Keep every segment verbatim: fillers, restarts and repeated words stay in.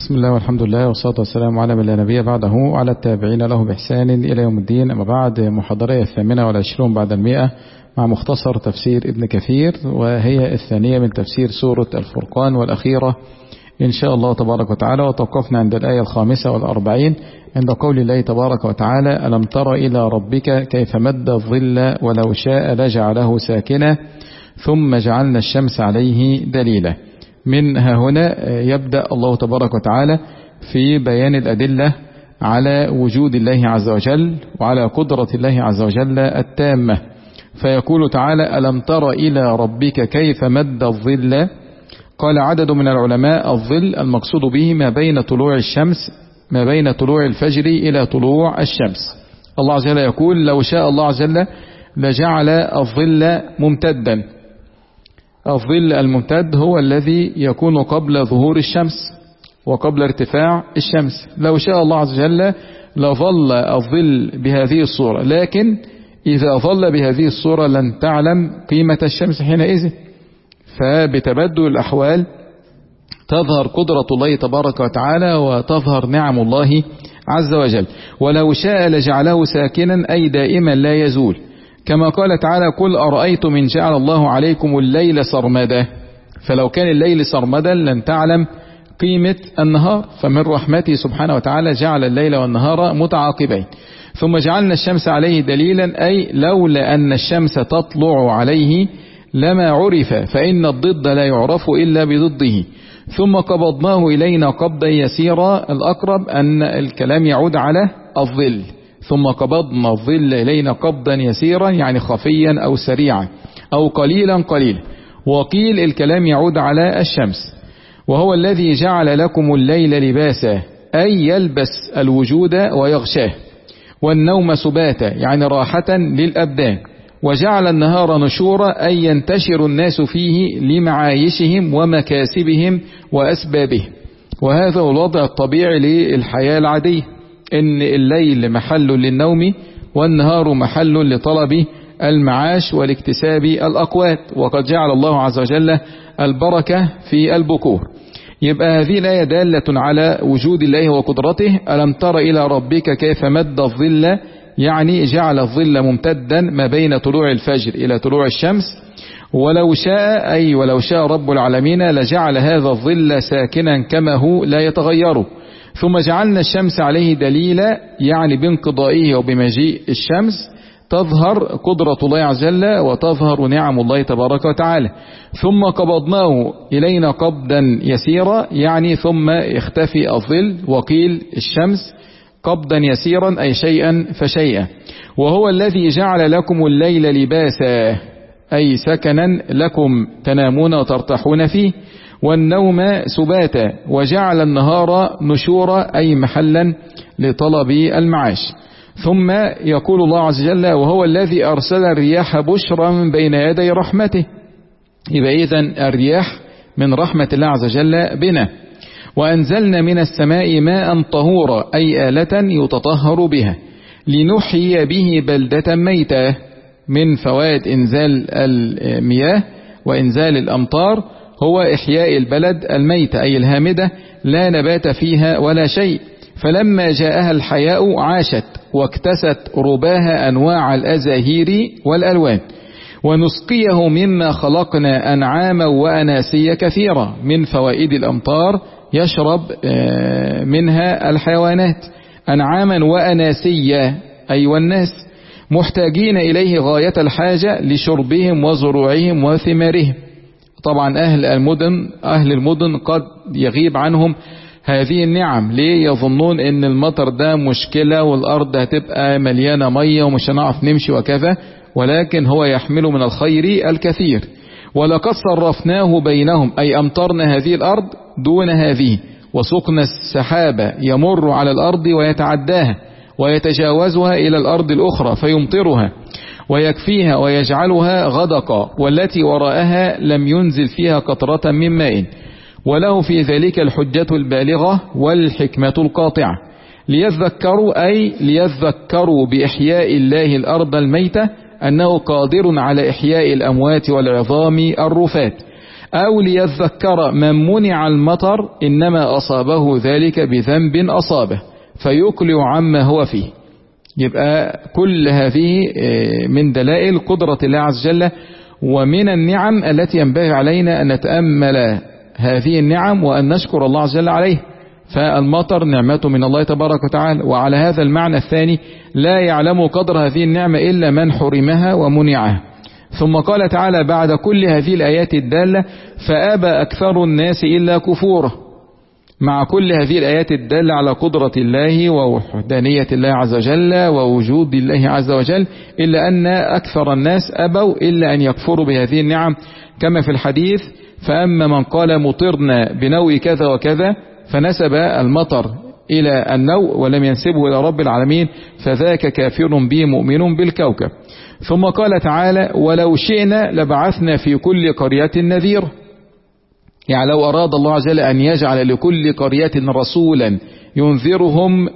بسم الله والحمد لله والصلاة والسلام على من لا نبي بعده وعلى التابعين له بإحسان إلى يوم الدين. أما بعد، محاضرة الثامنة والعشرون بعد المئة مع مختصر تفسير ابن كثير، وهي الثانية من تفسير سورة الفرقان والأخيرة إن شاء الله تبارك وتعالى. وتوقفنا عند الآية الخامسة والأربعين عند قول الله تبارك وتعالى: ألم تر إلى ربك كيف مد الظل ولو شاء لجعله ساكنا ثم جعلنا الشمس عليه دليلا. من ها هنا يبدأ الله تبارك وتعالى في بيان الأدلة على وجود الله عز وجل وعلى قدرة الله عز وجل التامة، فيقول تعالى: ألم تر إلى ربك كيف مد الظل. قال عدد من العلماء: الظل المقصود به ما بين طلوع الشمس ما بين طلوع الفجر إلى طلوع الشمس. الله عز وجل يقول: لو شاء الله عز وجل لجعل الظل ممتدا. الظل الممتد هو الذي يكون قبل ظهور الشمس وقبل ارتفاع الشمس. لو شاء الله عز وجل لظل الظل بهذه الصورة، لكن إذا ظل بهذه الصورة لن تعلم قيمة الشمس حينئذ، فبتبدل الأحوال تظهر قدرة الله تبارك وتعالى وتظهر نعم الله عز وجل. ولو شاء لجعله ساكنا أي دائما لا يزول، كما قال تعالى: قل أرأيتم إن جعل الله عليكم الليل سرمدا. فلو كان الليل سرمدا لن تعلم قيمة النهار، فمن رحمته سبحانه وتعالى جعل الليل والنهار متعاقبين. ثم جعلنا الشمس عليه دليلا، أي لولا أن الشمس تطلع عليه لما عرف، فإن الضد لا يعرف إلا بضده. ثم قبضناه إلينا قبضا يسيرا. الأقرب أن الكلام يعود على الظل. ثم قبضنا الظل إلينا قبضا يسيرا، يعني خفيا أو سريعا أو قليلا قليلا. وقيل الكلام يعود على الشمس. وهو الذي جعل لكم الليل لباسا، أي يلبس الوجود ويغشاه، والنوم سباتا، يعني راحة للأبدان. وجعل النهار نشورا، أي ينتشر الناس فيه لمعايشهم ومكاسبهم وأسبابهم. وهذا هو الوضع الطبيعي للحياة العادية، إن الليل محل للنوم والنهار محل لطلب المعاش والاكتساب الأقوات، وقد جعل الله عز وجل البركة في البكور. يبقى هذه الآية دالة على وجود الله وقدرته. ألم تر إلى ربك كيف مد الظل، يعني جعل الظل ممتدا ما بين طلوع الفجر إلى طلوع الشمس. ولو شاء، أي ولو شاء رب العالمين لجعل هذا الظل ساكنا كما هو لا يتغير. ثم جعلنا الشمس عليه دليلا، يعني بانقضائه وبمجيء الشمس تظهر قدرة الله عز وجل وتظهر نعم الله تبارك وتعالى. ثم قبضناه إلينا قبضا يسيرا، يعني ثم يختفي الظل. وقيل الشمس قبضا يسيرا، أي شيئا فشيئا. وهو الذي جعل لكم الليل لباسا، أي سكنا لكم تنامون وترتاحون فيه، والنوم سباتا. وجعل النهار نشورا، أي محلا لطلب المعاش. ثم يقول الله عز وجل: وهو الذي أرسل الرياح بشرا بين يدي رحمته. يبقى إذن الرياح من رحمة الله عز وجل بنا. وأنزلنا من السماء ماء طهورا، أي آلة يتطهر بها، لنحيي به بلدة ميتة. من فوائد إنزال المياه وإنزال الأمطار هو إحياء البلد الميتة، أي الهامدة لا نبات فيها ولا شيء. فلما جاءها الحياء عاشت واكتست رباها أنواع الأزاهير والألوان. ونسقيه مما خلقنا أنعاما وأناسيا كثيرا. من فوائد الأمطار يشرب منها الحيوانات، أنعاما وأناسيا أي والناس، محتاجين إليه غاية الحاجة لشربهم وزروعهم وثمارهم. طبعا أهل المدن أهل المدن قد يغيب عنهم هذه النعم. ليه؟ يظنون ان المطر ده مشكلة والأرض هتبقى مليانة مية ومش هنعرف نمشي وكذا، ولكن هو يحمل من الخير الكثير. ولقد صرفناه بينهم، أي أمطرنا هذه الأرض دون هذه، وسقنا السحاب يمر على الأرض ويتعداها ويتجاوزها إلى الأرض الأخرى فيمطرها ويكفيها ويجعلها غدقا، والتي وراءها لم ينزل فيها قطرة من ماء. وله في ذلك الحجة البالغة والحكمة القاطعة، ليذكروا، أي ليذكروا بإحياء الله الأرض الميتة، أنه قادر على إحياء الأموات والعظام الرفات، أو ليذكر من منع المطر إنما أصابه ذلك بذنب أصابه فيقلع عما هو فيه. يبقى كل هذه من دلائل قدرة الله عز وجل ومن النعم التي ينبغي علينا أن نتأمل هذه النعم وأن نشكر الله عز وجل عليه. فالمطر نعمة من الله تبارك وتعالى. وعلى هذا المعنى الثاني لا يعلم قدر هذه النعمة إلا من حرمها ومنعها. ثم قال تعالى بعد كل هذه الآيات الدالة فأبى أكثر الناس إلا كفوره. مع كل هذه الآيات الدالة على قدرة الله ووحدانية الله عز وجل ووجود الله عز وجل، إلا أن أكثر الناس أبوا إلا أن يكفروا بهذه النعم، كما في الحديث فأما من قال مطرنا بنوء كذا وكذا فنسب المطر إلى النوء ولم ينسبه إلى رب العالمين فذاك كافر به مؤمن بالكوكب. ثم قال تعالى ولو شئنا لبعثنا في كل قرية نذير. يعني لو أراد الله عز وجل أن يجعل لكل قرية رسولا ينذرهم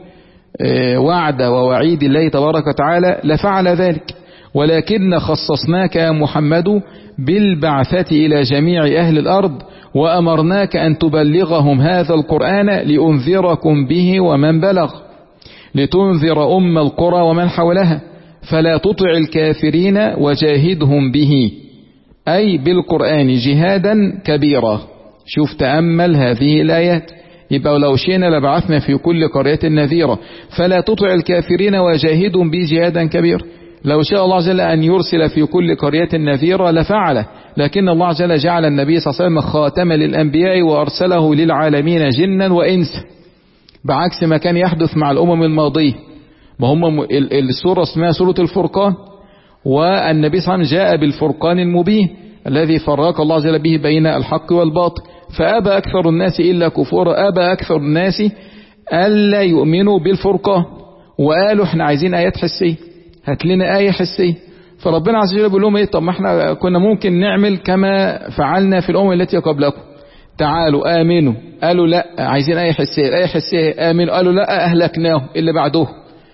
وعد ووعيد الله تبارك وتعالى لفعل ذلك، ولكن خصصناك يا محمد بالبعثة إلى جميع أهل الأرض وأمرناك أن تبلغهم هذا القرآن لأنذركم به ومن بلغ لتنذر أم القرى ومن حولها فلا تطع الكافرين وجاهدهم به أي بالقرآن جهادا كبيرا. شوف تأمل هذه الآيات. يبقى لو شئنا لبعثنا في كل قرية نذيرا فلا تطع الكافرين وجاهدهم به جهادا كبيرا. لو شاء الله عز وجل أن يرسل في كل قرية نذيرا لفعله، لكن الله عز وجل جعل النبي صلى الله عليه وسلم خاتما للأنبياء وأرسله للعالمين جنا وإنسا، بعكس ما كان يحدث مع الأمم الماضية. وهم السورة اسمها سورة الفرقان، والنبي صلى الله عليه وسلم جاء بالفرقان المبين الذي فرق الله عز وجل به بين الحق والباطل. فأبى أكثر الناس إلا كفورا، أبى أكثر الناس ألا يؤمنوا بالفرقان، وقالوا احنا عايزين آيات حسية، هات لنا آية حسية. فربنا عز وجل بيقول لهم ايه؟ طب ما احنا كنا ممكن نعمل كما فعلنا في الأمم التي قبلكم، تعالوا آمنوا. قالوا لا عايزين آية حسية، الآية حسية آمنوا. قالوا لا أهلكناهم اللي بعده.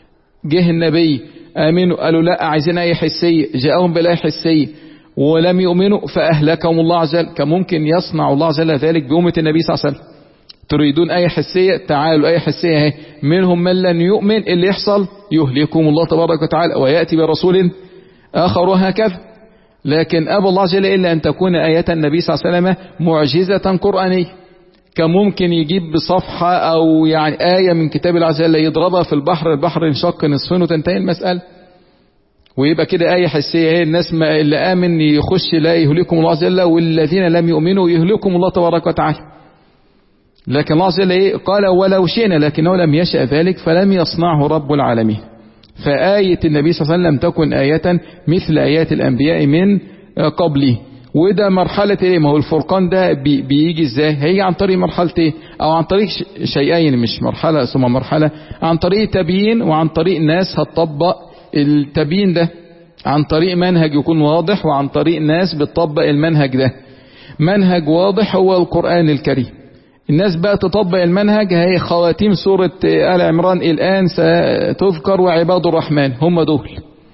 جه النبي آمنوا، قالوا لا عايزين آية حسية، جاءهم بالآية حسية ولم يؤمنوا فأهلكهم الله عز وجل. كان ممكن يصنع الله عز وجل ذلك بأمة النبي صلى الله عليه وسلم. تريدون آية حسية، تعالوا آية حسية اهي، منهم من لن يؤمن، اللي يحصل يهلكهم الله تبارك وتعالى ويأتي برسول آخر وهكذا. لكن أبى الله عز وجل إلا أن تكون آية النبي صلى الله عليه وسلم معجزة قرآنية. كان ممكن يجيب بصفحة أو يعني آية من كتاب الله عز وجل يضربها في البحر، البحر ينشق نصفين وتنتهي المسألة، ويبقى كده آية حسية اهي. الناس ما اللي آمن يخش لا يهلكم الله عز وجل، والذين لم يؤمنوا يهلكم الله تبارك وتعالى. لكن الله عز وجل ايه؟ قال ولو شئنا، لكنه لم يشأ ذلك فلم يصنعه رب العالمين. فآية النبي صلى الله عليه وسلم تكن آية مثل آيات الأنبياء من قبله. وده مرحلة ايه؟ ما هو الفرقان ده بي بيجي ازاي؟ هيجي عن طريق مرحلة ايه؟ او عن طريق شيئين، مش مرحلة ثم مرحلة، عن طريق تبيين وعن طريق ناس هتطبق التبيين ده، عن طريق منهج يكون واضح وعن طريق ناس بتطبق المنهج ده. منهج واضح هو القرآن الكريم. الناس بقى تطبق المنهج، هي خواتيم سورة آل عمران الآن ستذكر وعباد الرحمن هم دول.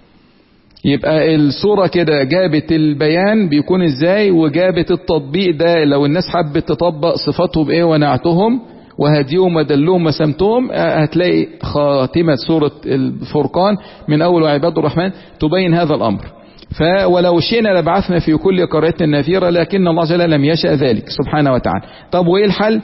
يبقى السورة كده جابت البيان بيكون ازاي، وجابت التطبيق ده لو الناس حبت تطبق صفاتهم ايه ونعتهم وهديهم ودلهم وسمتهم، هتلاقي خاتمة سورة الفرقان من أول وعباد الرحمن تبين هذا الأمر. فولو شئنا لبعثنا في كل قرية نذيرا، لكن الله جل لم يشأ ذلك سبحانه وتعالى. طب وإيه الحل؟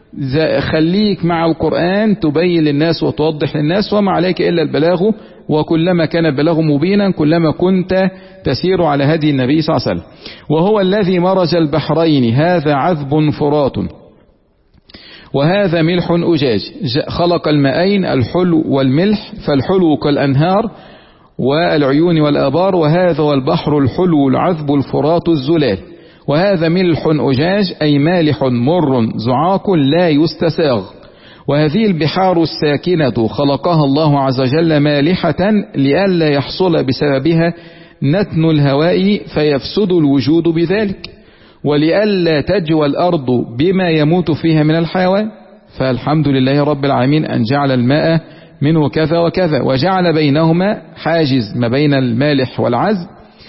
خليك مع القرآن تبين للناس وتوضح للناس، وما عليك إلا البلاغ، وكلما كان البلاغ مبينا كلما كنت تسير على هدي النبي صلى الله عليه وسلم. وهو الذي مرج البحرين هذا عذب فرات وهذا ملح أجاج، خلق الماءين الحلو والملح، فالحلو كالأنهار والعيون والآبار، وهذا والبحر الحلو العذب الفرات الزلال، وهذا ملح أجاج أي مالح مر زعاق لا يستساغ. وهذه البحار الساكنة خلقها الله عز وجل مالحة لئلا يحصل بسببها نتن الهواء فيفسد الوجود بذلك، ولئلا تجوى الأرض بما يموت فيها من الحيوان. فالحمد لله رب العالمين أن جعل الماء منه كذا وكذا، وجعل بينهما حاجز ما بين المالح والعذب.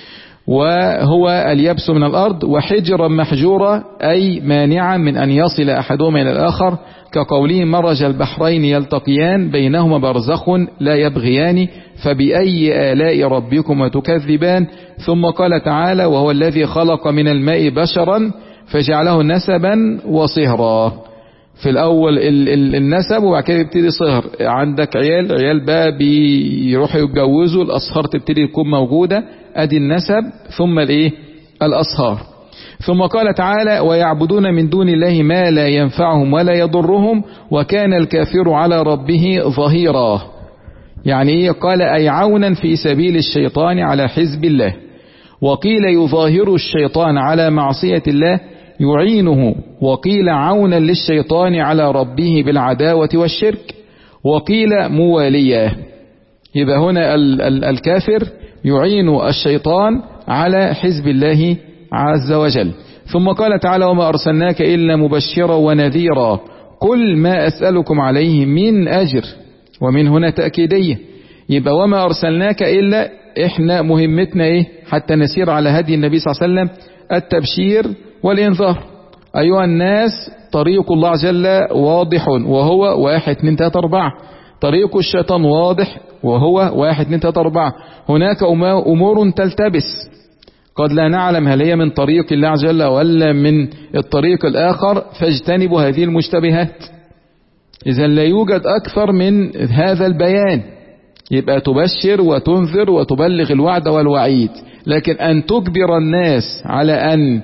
وهو اليبس من الأرض، وحجرا محجورا أي مانعا من أن يصل أحدهما إلى الآخر، كقوله مرج البحرين يلتقيان بينهما برزخ لا يبغيان فبأي آلاء ربكما تكذبان. ثم قال تعالى وهو الذي خلق من الماء بشرا فجعله نسبا وصهرا. في الأول النسب وبعد كده يبتدي صهر. عندك عيال عيال بقى بيروحوا يتجوزوا، الأصهار تبتدي تكون موجودة، أدي النسب ثم الإيه الأصهار. ثم قال تعالى ويعبدون من دون الله ما لا ينفعهم ولا يضرهم وكان الكافر على ربه ظهيرا. يعني إيه؟ قال أي عونا في سبيل الشيطان على حزب الله. وقيل يظاهر الشيطان على معصية الله يعينه، وقيل عونا للشيطان على ربه بالعداوة والشرك، وقيل مواليا. يبقى هنا ال ال الكافر يعين الشيطان على حزب الله عز وجل. ثم قال تعالى وما أرسلناك إلا مبشرا ونذيرا قل ما أسألكم عليه من أجر، ومن هنا تأكيدية. يبقى وما أرسلناك إلا إحنا مهمتنا إيه حتى نسير على هدي النبي صلى الله عليه وسلم؟ التبشير والإنذار. أيها الناس طريق الله جل واضح وهو واحد اتنين تلاتة أربعة، طريق الشيطان واضح وهو واحد اتنين تلاتة أربعة. هناك أمور تلتبس قد لا نعلم هل هي من طريق الله جل ولا من الطريق الآخر، فاجتنبوا هذه المشتبهات. إذا لا يوجد أكثر من هذا البيان، يبقى تبشر وتنذر وتبلغ الوعد والوعيد. لكن أن تجبر الناس على أن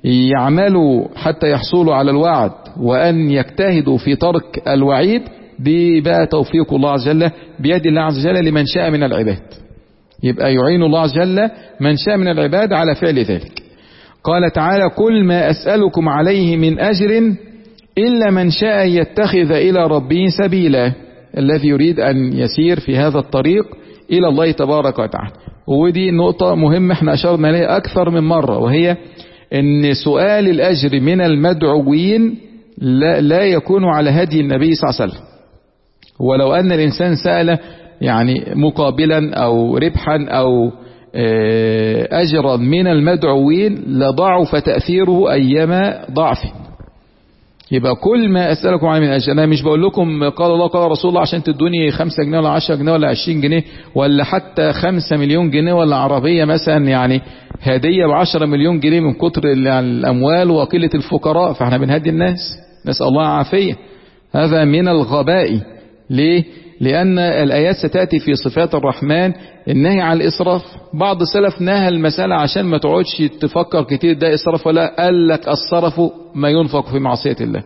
يعملوا حتى يحصلوا على الوعد وأن يجتهدوا في ترك الوعيد، دي بقى توفيق الله عز وجل بيد الله عز وجل لمن شاء من العباد. يبقى يعين الله عز وجل من شاء من العباد على فعل ذلك. قال تعالى كل ما أسألكم عليه من أجر إلا من شاء يتخذ إلى ربه سبيلا، الذي يريد أن يسير في هذا الطريق إلى الله تبارك وتعالى. ودي نقطة مهمة احنا أشرنا عليها أكثر من مرة، وهي أن سؤال الأجر من المدعوين لا, لا يكون على هدي النبي صلى الله عليه وسلم. ولو أن الإنسان سأل يعني مقابلا أو ربحا أو أجرا من المدعوين لضعف تأثيره أيما ضعفه. يبقى كل ما أسألكم عليه من أجر، أنا مش بقول لكم قال الله قال رسول الله عشان تدوني خمسة جنيه ولا عشرة جنيه ولا عشرين جنيه ولا حتى خمسة مليون جنيه ولا عربية مثلا يعني هدية بعشرة مليون جنيه من كتر الأموال وقلة الفقراء، فاحنا بنهدي الناس، نسأل الله عافية. هذا من الغباء. ليه؟ لأن الآيات ستأتي في صفات الرحمن النهي عن الإسراف. بعض السلف نهى المسألة عشان ما تقعدش تفكر كتير ده إسراف ولا، قال لك الصرف ما ينفق في معصية الله،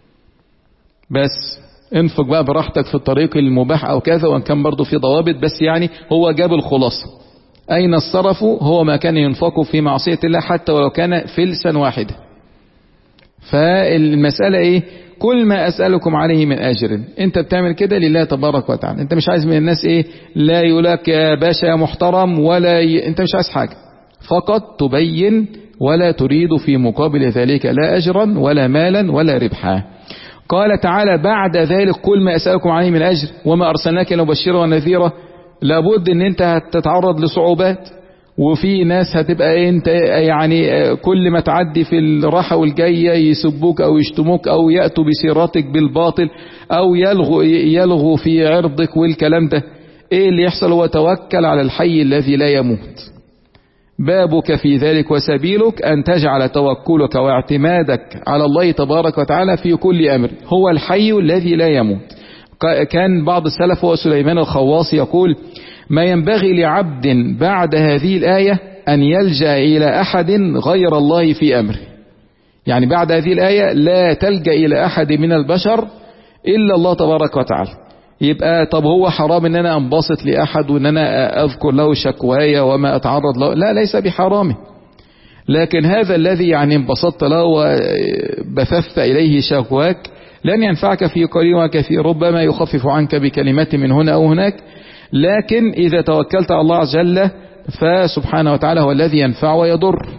بس انفق بقى براحتك في الطريق المباح أو كذا، وان كان برضو في ضوابط، بس يعني هو جاب الخلاصة. أين الصرف؟ هو ما كان ينفق في معصية الله حتى ولو كان فلسا واحدة. فالمسألة ايه؟ كل ما أسألكم عليه من أجر، انت بتعمل كده لله تبارك وتعالى. انت مش عايز من الناس ايه؟ لا يقولك يا باشا يا محترم، ولا ي... انت مش عايز حاجة، فقط تبين ولا تريد في مقابل ذلك لا أجرا ولا مالا ولا ربحا. قال تعالى بعد ذلك كل ما أسألكم عليه من أجر وما أرسلناك إلا مبشرا ونذيرا. لابد ان انت هتتعرض لصعوبات، وفي ناس هتبقى انت يعني كل ما تعدي في الراحة والجاية يسبوك او يشتموك او يأتوا بسيراتك بالباطل او يلغوا, يلغوا في عرضك والكلام ده. ايه اللي يحصل؟ هو توكل على الحي الذي لا يموت. بابك في ذلك وسبيلك أن تجعل توكلك واعتمادك على الله تبارك وتعالى في كل أمر. هو الحي الذي لا يموت. كان بعض السلف هو سليمان الخواصي يقول ما ينبغي لعبد بعد هذه الآية أن يلجأ إلى أحد غير الله في أمره. يعني بعد هذه الآية لا تلجأ إلى أحد من البشر إلا الله تبارك وتعالى. يبقى طب هو حرام ان انا انبسط لاحد وان انا اذكر له شكوايا وما اتعرض له؟ لا، ليس بحرام. لكن هذا الذي يعني انبسطت له وبثثت اليه شكواك لن ينفعك في قليل وكثير، ربما يخفف عنك بكلمة من هنا او هناك. لكن اذا توكلت على الله عز وجل فسبحانه وتعالى هو الذي ينفع ويضر.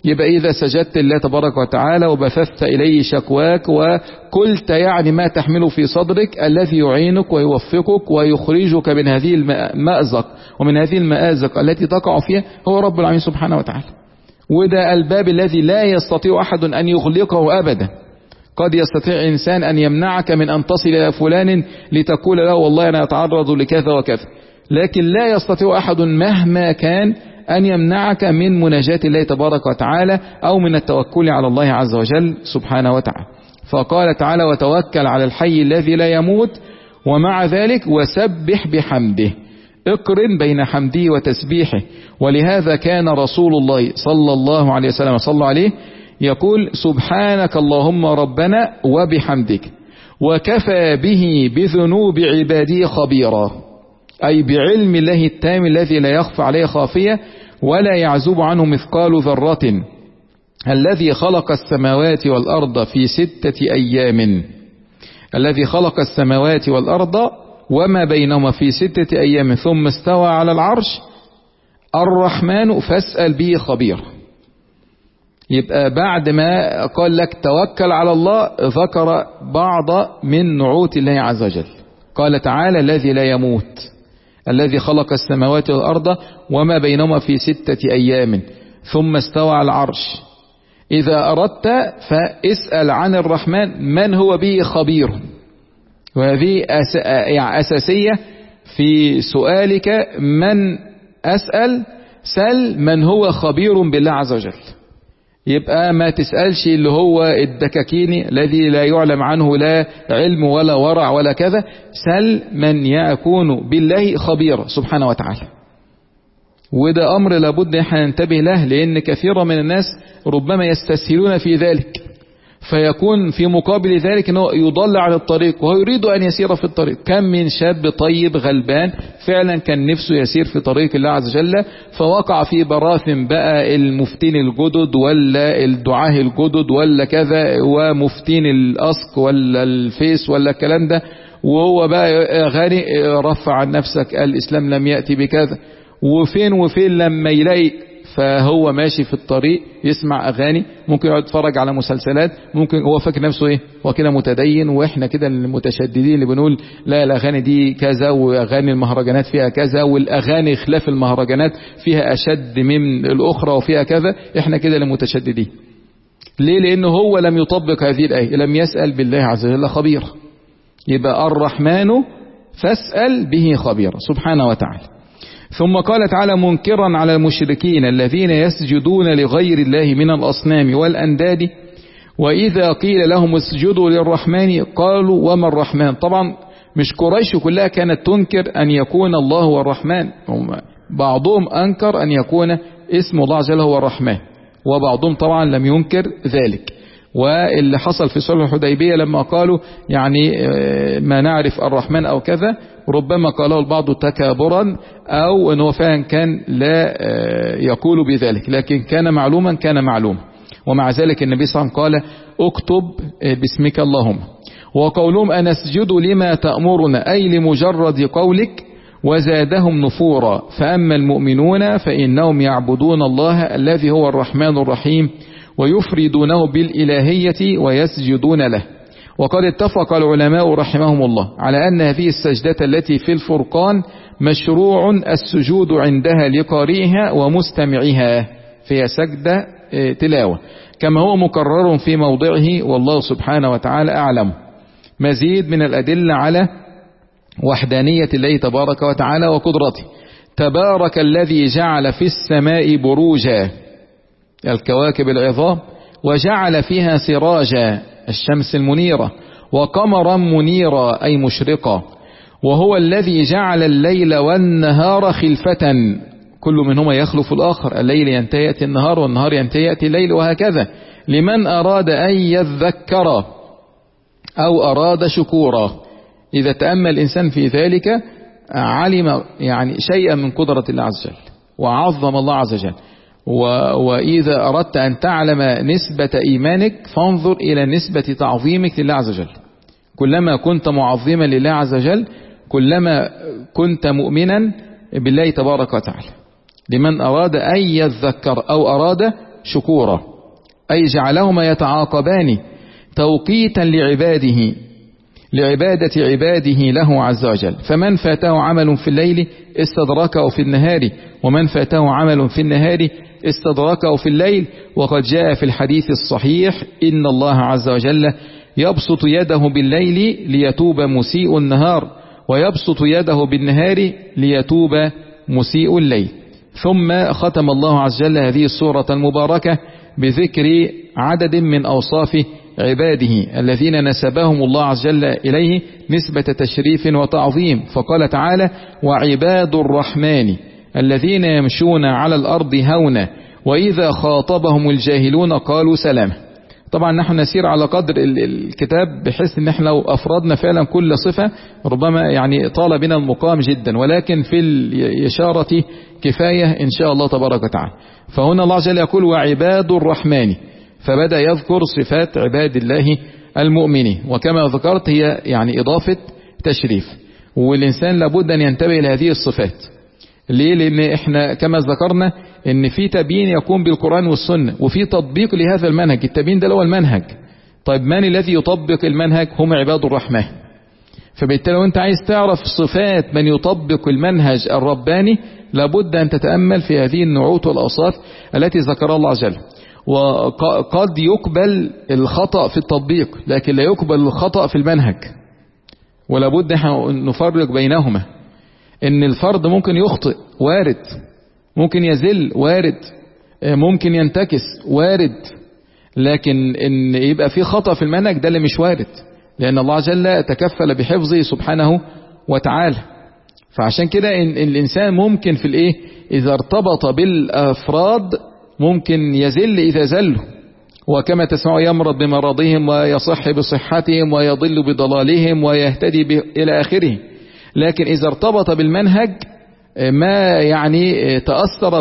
يبقى إذا سجدت لله تبارك وتعالى وبثثت إليه شكواك وقلت يعني ما تحمله في صدرك، الذي يعينك ويوفقك ويخرجك من هذه المأزق ومن هذه المآزق التي تقع فيها هو رب العالمين سبحانه وتعالى. وده الباب الذي لا يستطيع أحد أن يغلقه أبدا. قد يستطيع إنسان أن يمنعك من أن تصل إلى فلان لتقول له والله أنا أتعرض لكذا وكذا، لكن لا يستطيع أحد مهما كان أن يمنعك من مناجاة الله تبارك وتعالى أو من التوكل على الله عز وجل سبحانه وتعالى. فقال تعالى وتوكل على الحي الذي لا يموت، ومع ذلك وسبح بحمده، اقرن بين حمده وتسبيحه. ولهذا كان رسول الله صلى الله عليه وسلم صلى عليه يقول سبحانك اللهم ربنا وبحمدك وكفى به بذنوب عباده خبيرا، أي بعلم الله التام الذي لا يخفى عليه خافية ولا يعزب عنه مثقال ذرة، الذي خلق السماوات والأرض في ستة أيام، الذي خلق السماوات والأرض وما بينهما في ستة أيام ثم استوى على العرش، الرحمن فاسأل به خبير. يبقى بعد ما قال لك توكل على الله ذكر بعض من نعوت الله عز وجل. قال تعالى الذي لا يموت، الذي خلق السماوات والأرض وما بينهما في ستة أيام ثم استوى على العرش. إذا أردت فاسأل عن الرحمن من هو به خبير، وهذه أساسية في سؤالك من أسأل، سل من هو خبير بالله عز وجل. يبقى ما تسألش اللي هو الدكاكيني الذي لا يعلم عنه لا علم ولا ورع ولا كذا، سل من يكون بالله خبيرا سبحانه وتعالى. وده أمر لابد احنا ننتبه له، لأن كثيرا من الناس ربما يستسهلون في ذلك، فيكون في مقابل ذلك أنه يضل عن الطريق وهو يريد أن يسير في الطريق. كم من شاب طيب غلبان فعلا كان نفسه يسير في طريق الله عز وجل، فوقع في براثم بقى المفتين الجدد ولا الدعاه الجدد ولا كذا ومفتين الأسق ولا الفيس ولا الكلام ده، وهو بقى غني رفع عن نفسك الإسلام لم يأتي بكذا، وفين وفين لما يلاقي فهو ماشي في الطريق يسمع أغاني، ممكن يقعد يتفرج على مسلسلات، ممكن هو فاكر نفسه ايه هو كده متدين، واحنا كده المتشددين اللي بنقول لا الأغاني دي كذا وأغاني المهرجانات فيها كذا والأغاني خلاف المهرجانات فيها أشد من الأخرى وفيها كذا، احنا كده المتشددين. ليه؟ لأنه هو لم يطبق هذه الآية، لم يسأل بالله عز وجل خبير. يبقى الرحمن فاسأل به خبيرا سبحانه وتعالى. ثم قال تعالى منكرا على المشركين الذين يسجدون لغير الله من الأصنام والأنداد، وإذا قيل لهم اسجدوا للرحمن قالوا وما الرحمن. طبعا مش قريش كلها كانت تنكر أن يكون الله هو الرحمن، بعضهم أنكر أن يكون اسم الله عز وجل هو الرحمن، وبعضهم طبعا لم ينكر ذلك. واللي حصل في صلح الحديبية لما قالوا يعني ما نعرف الرحمن أو كذا، ربما قاله البعض تكابرا أو أنه فعلا كان لا يقول بذلك، لكن كان معلوما كان معلوم. ومع ذلك النبي صلى الله عليه وسلم قال اكتب باسمك اللهم. وقولهم أن اسجد لما تأمرنا أي لمجرد قولك، وزادهم نفورا. فأما المؤمنون فإنهم يعبدون الله الذي هو الرحمن الرحيم ويفردونه بالإلهية ويسجدون له. وقد اتفق العلماء رحمهم الله على أن هذه السجدة التي في الفرقان مشروع السجود عندها لقارئها ومستمعها، فهي سجدة تلاوة كما هو مكرر في موضعه والله سبحانه وتعالى أعلم. مزيد من الأدلة على وحدانية الله تبارك وتعالى وقدرته. تبارك الذي جعل في السماء بروجا الكواكب العظام وجعل فيها سراجا الشمس المنيرة وقمرا منيرا أي مشرقا، وهو الذي جعل الليل والنهار خلفة، كل منهما يخلف الآخر، الليل ينتهي يأتي النهار والنهار ينتهي يأتي الليل وهكذا، لمن أراد أن يذكر أو أراد شكورا. إذا تأمل الإنسان في ذلك علم يعني شيئا من قدرة الله عز وجل وعظم الله عز وجل. وإذا أردت أن تعلم نسبة إيمانك فانظر إلى نسبة تعظيمك لله عز وجل. كلما كنت معظما لله عز وجل كلما كنت مؤمنا بالله تبارك وتعالى. لمن أراد أن يذكر أو أراد شكورا، أي جعلهما يتعاقبان توقيتا لعباده لعبادة عباده له عز وجل، فمن فاته عمل في الليل استدركه في النهار، ومن فاته عمل في النهار استدركه في الليل. وقد جاء في الحديث الصحيح إن الله عز وجل يبسط يده بالليل ليتوب مسيء النهار، ويبسط يده بالنهار ليتوب مسيء الليل. ثم ختم الله عز وجل هذه السورة المباركة بذكر عدد من أوصاف عباده الذين نسبهم الله عز وجل إليه نسبة تشريف وتعظيم، فقال تعالى: وعباد الرحمن الذين يمشون على الأرض هونا وإذا خاطبهم الجاهلون قالوا سلاما. طبعا نحن نسير على قدر الكتاب بحيث ان احنا لو افردنا فعلا كل صفة ربما يعني طال بنا المقام جدا، ولكن في الإشارة كفاية ان شاء الله تبارك وتعالى. فهنا الله عز وجل يقول: وعباد الرحمن، فبدأ يذكر صفات عباد الله المؤمنين، وكما ذكرت هي يعني إضافة تشريف، والإنسان لابد أن ينتبه لهذه الصفات. ليه؟ لأن احنا كما ذكرنا ان في تبيين يكون بالقرآن والسنة، وفي تطبيق لهذا المنهج. التبيين ده هو المنهج. طيب من الذي يطبق المنهج؟ هم عباد الرحمن. فبالتالي وانت عايز تعرف صفات من يطبق المنهج الرباني لابد أن تتأمل في هذه النعوت والأوصاف التي ذكرها الله عز وجل. وقد يقبل الخطأ في التطبيق لكن لا يقبل الخطأ في المنهج، ولابد نفرق بينهما. ان الفرد ممكن يخطئ، وارد، ممكن يزل، وارد، ممكن ينتكس، وارد، لكن ان يبقى في خطأ في المنهج ده اللي مش وارد، لان الله عز وجل تكفل بحفظه سبحانه وتعالى. فعشان كده إن الانسان ممكن في الايه اذا ارتبط بالافراد ممكن يزل اذا زلوا، وكما تسمعوا يمرض بمرضهم ويصح بصحتهم ويضل بضلالهم ويهتدي الى اخره. لكن إذا ارتبط بالمنهج ما يعني تأثر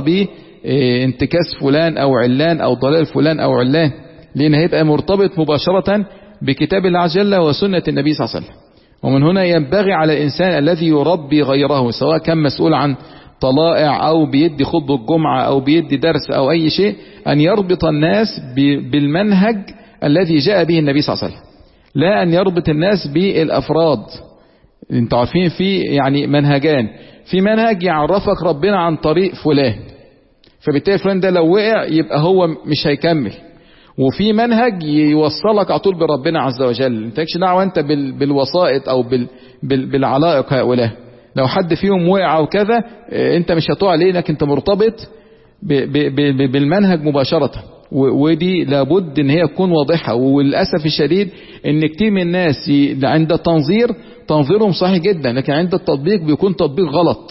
بانتكاس فلان أو علان أو ضلال فلان أو علان، لأن هيبقى مرتبط مباشرة بكتاب الله عز وجل وسنة النبي صلى الله عليه وسلم. ومن هنا ينبغي على الإنسان الذي يربي غيره، سواء كان مسؤول عن طلائع أو بيدي خطبة الجمعة أو بيدي درس أو أي شيء، أن يربط الناس بالمنهج الذي جاء به النبي صلى الله عليه وسلم، لا أن يربط الناس بالأفراد. انتوا عارفين في يعني منهجان، في منهج يعرفك ربنا عن طريق فلان، فبالتالي فلان ده لو وقع يبقى هو مش هيكمل، وفي منهج يوصلك على طول بربنا عز وجل. انت مالكش دعوه انت بالوسائط او بال بال بالعلائق هؤلاء، لو حد فيهم وقع او كذا انت مش هتقع ليه، لانك انت مرتبط ب ب ب بالمنهج مباشره. ودي لابد ان هي تكون واضحة. وللأسف الشديد ان كتير من الناس عند التنظير تنظيرهم صحيح جدا، لكن عند التطبيق بيكون تطبيق غلط.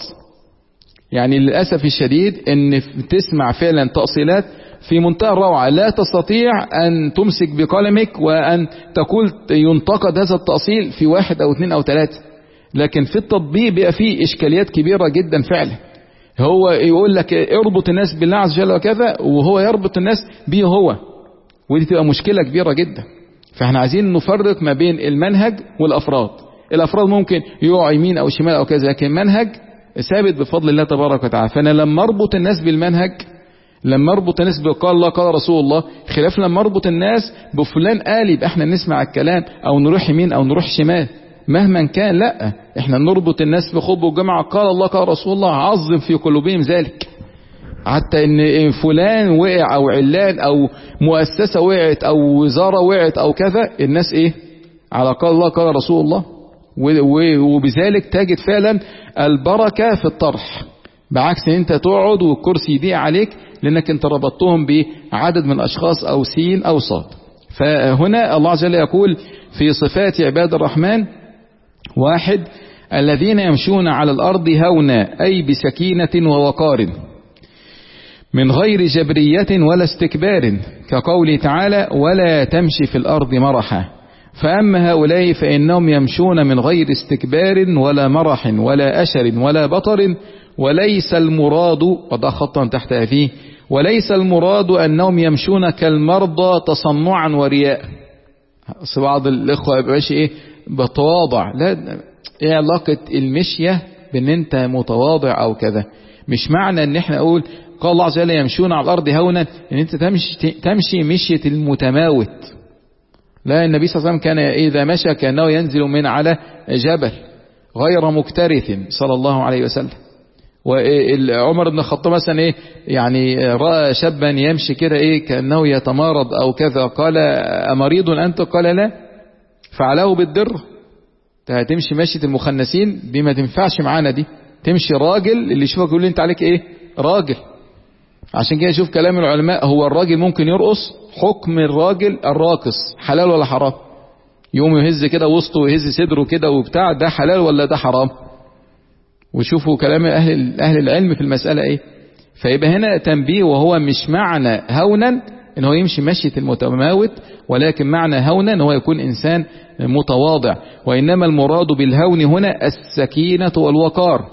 يعني للأسف الشديد ان تسمع فعلا تأصيلات في منتهى الروعة لا تستطيع ان تمسك بقلمك وان تقول ينتقد هذا التأصيل في واحد او اثنين او ثلاثة، لكن في التطبيق بيبقى فيه اشكاليات كبيرة جدا فعلا. هو يقول لك اربط الناس بالله عز وجل وكذا، وهو يربط الناس بيه هو، ودي تبقى مشكلة كبيرة جدا. فاحنا عايزين نفرق ما بين المنهج والافراد. الافراد ممكن يقع يمين او شمال او كذا، لكن المنهج ثابت بفضل الله تبارك وتعالى. فانا لما اربط الناس بالمنهج، لما اربط الناس بقال الله قال رسول الله، خلاف لما اربط الناس بفلان قال يبقى احنا نسمع الكلام او نروح يمين او نروح شمال مهما كان. لا، احنا نربط الناس بخطبة الجمعة قال الله قال رسول الله، عظم في قلوبهم ذلك. حتى ان فلان وقع او علان او مؤسسة وقعت او وزارة وقعت او كذا، الناس ايه على قال الله قال رسول الله، وبذلك تجد فعلا البركة في الطرح، بعكس ان انت تقعد والكرسي يضيق عليك لانك انت ربطتهم بعدد من اشخاص او سين او صاد. فهنا الله عز وجل يقول في صفات عباد الرحمن: واحد، الذين يمشون على الأرض هونا، أي بسكينة ووقار، من غير جبرية ولا استكبار، كقوله تعالى: ولا تمشي في الأرض مرحا. فأما هؤلاء فإنهم يمشون من غير استكبار ولا مرح ولا أشر ولا بطر، وليس المراد، قد خطا تحت هذه، وليس المراد أنهم يمشون كالمرضى تصنعا ورياء. بعض الإخوة يبقاش إيه بتواضع، لا، إيه علاقة المشية بأن أنت متواضع أو كذا؟ مش معنى أن احنا أقول قال الله عز وجل يمشون على الأرض هونا، إن أنت تمشي, تمشي مشية المتماوت. لا، النبي صلى الله عليه وسلم كان إذا مشى كأنه ينزل من على جبل غير مكترث صلى الله عليه وسلم. وعمر بن الخطاب مثلا إيه يعني رأى شابا يمشي كده إيه كأنه يتمارض أو كذا، قال أمريض أنت؟ قال لا، فعله بالدر. هتمشي مشية المخنسين دي ما تنفعش معانا، دي تمشي راجل اللي يشوفك يقول لي انت عليك ايه راجل. عشان كده شوف كلام العلماء، هو الراجل ممكن يرقص، حكم الراجل الراقص حلال ولا حرام؟ يوم يهز كده وسطه ويهز صدره كده وبتاع، ده حلال ولا ده حرام؟ وشوفوا كلام اهل اهل العلم في المسألة ايه. فيبقى هنا تنبيه، وهو مش معنى هونا ان هو يمشي مشية المتماوت، ولكن معنى هونا ان هو يكون انسان متواضع. وانما المراد بالهون هنا السكينة والوقار،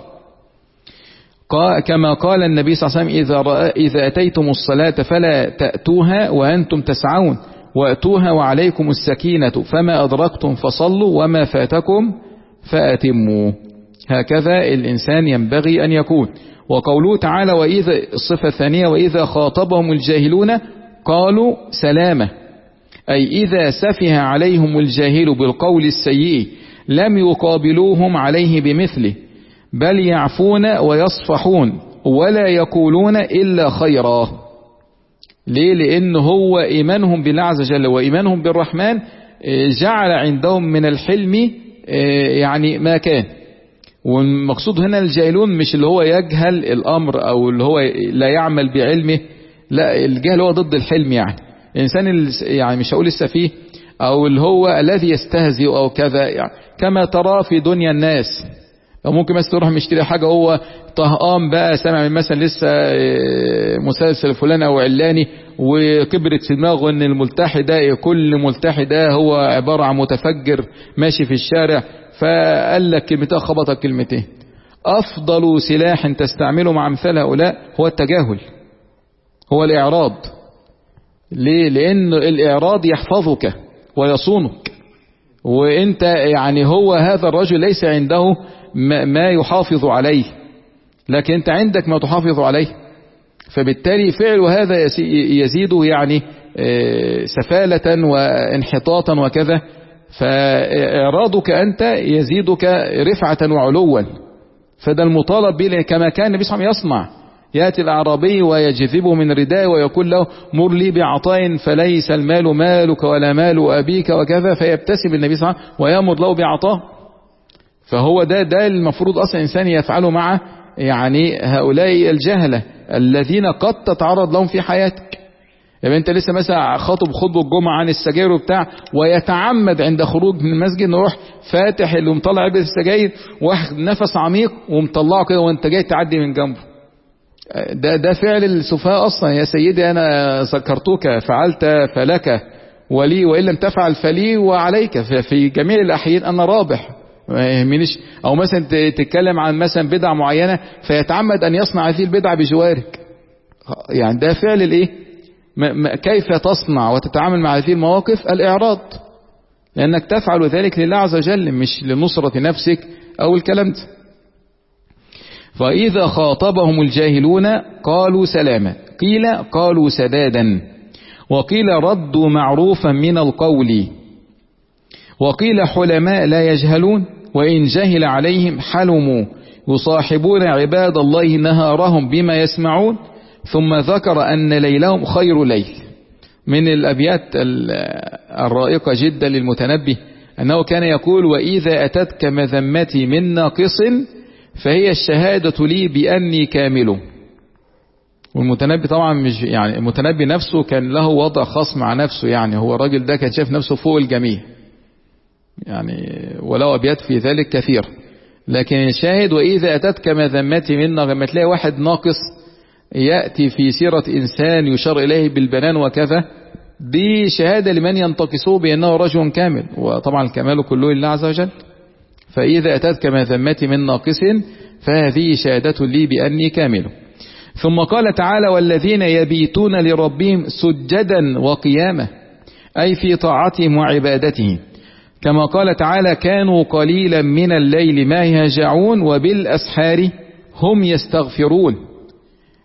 كما قال النبي صلى الله عليه وسلم إذا, إذا أتيتم الصلاة فلا تأتوها وأنتم تسعون وأتوها وعليكم السكينة، فما أدركتم فصلوا وما فاتكم فأتموا. هكذا الإنسان ينبغي أن يكون. وقوله تعالى وإذا، الصفة الثانية، وإذا خاطبهم الجاهلون قالوا سلامة، أي إذا سفه عليهم الجاهل بالقول السيء لم يقابلوهم عليه بمثله، بل يعفون ويصفحون ولا يقولون إلا خيرا. ليه؟ لأن هو إيمانهم بالله عز وجل وإيمانهم بالرحمن جعل عندهم من الحلم يعني ما كان. والمقصود هنا الجاهلون مش اللي هو يجهل الأمر أو اللي هو لا يعمل بعلمه، لا، الجهل هو ضد الحلم. يعني الإنسان يعني مش هقول السفيه أو اللي هو الذي يستهزئ أو كذا، يعني كما ترى في دنيا الناس. أو ممكن مثلا تروح مشتري حاجة هو طهقان بقى، سمع من مثلا لسه مسلسل فلان أو علاني، وكبرت في دماغه إن الملتحي ده، كل ملتحي ده هو عبارة عن متفجر ماشي في الشارع، فقال لك كلمتين خبطك كلمتين. أفضل سلاح تستعمله مع مثال هؤلاء هو التجاهل، هو الإعراض. ليه؟ لأن الإعراض يحفظك ويصونك، وانت يعني هو هذا الرجل ليس عنده ما يحافظ عليه، لكن انت عندك ما تحافظ عليه، فبالتالي فعل هذا يزيد يعني سفالة وانحطاطا وكذا، فإعراضك أنت يزيدك رفعة وعلوا. فده المطالب به، كما كان النبي صلى الله عليه وسلم يصنع. يأتي الأعرابي ويجذبه من رداء ويقول له مر لي بعطاء فليس المال مالك ولا مال أبيك وكذا، فيبتسم النبي صلى الله عليه وسلم ويأمر له بعطاء. فهو ده ده المفروض أصلا إنسان يفعله مع يعني هؤلاء الجهلة الذين قد تتعرض لهم في حياتك. يعني انت لسه مثلا خاطب خطبه الجمعة عن السجاير وبتاع، ويتعمد عند خروج من المسجد نروح فاتح اللي مطلع علبة السجاير واخد نفس عميق ومطلعه كده وانت جاي تعدي من جنبه. ده ده فعل السفهاء اصلا. يا سيدي انا ذكرتك فعلت فلك ولي، وان لم تفعل فلي وعليك. في جميع الاحيان انا رابح ما يهمنيش. او مثلا تتكلم عن مثلا بدعة معينة فيتعمد ان يصنع هذه البدعة بجوارك. يعني ده فعل الايه؟ كيف تصنع وتتعامل مع هذه المواقف؟ الإعراض، لأنك تفعل ذلك لله عز وجل مش لنصرة نفسك أو الكلام ده. فإذا خاطبهم الجاهلون قالوا سلاما، قيل قالوا سدادا، وقيل ردوا معروفا من القول، وقيل حلماء لا يجهلون، وإن جهل عليهم حلموا يصاحبون عباد الله نهارهم بما يسمعون، ثم ذكر أن ليلهم خير ليل. من الأبيات الرائقة جدا للمتنبي أنه كان يقول وإذا أتتك مذمتي من ناقص فهي الشهادة لي بأني كامل. والمتنبي طبعا مش يعني المتنبي نفسه كان له وضع خاص مع نفسه، يعني هو الراجل ده كان شايف نفسه فوق الجميع يعني، ولو أبيات في ذلك كثير. لكن الشاهد وإذا أتتك مذمتي من ناقص، لما تلاقي واحد ناقص يأتي في سيرة إنسان يشار إليه بالبنان وكذا، دي شهادة لمن ينتقصه بأنه رجل كامل، وطبعا الكمال كله لله عز وجل. فإذا أتتك مذمتي من ناقص فهذه شهادة لي بأني كامل. ثم قال تعالى والذين يبيتون لربهم سجدا وقياما، أي في طاعتهم وعبادتهم، كما قال تعالى كانوا قليلا من الليل ما يهجعون وبالأسحار هم يستغفرون.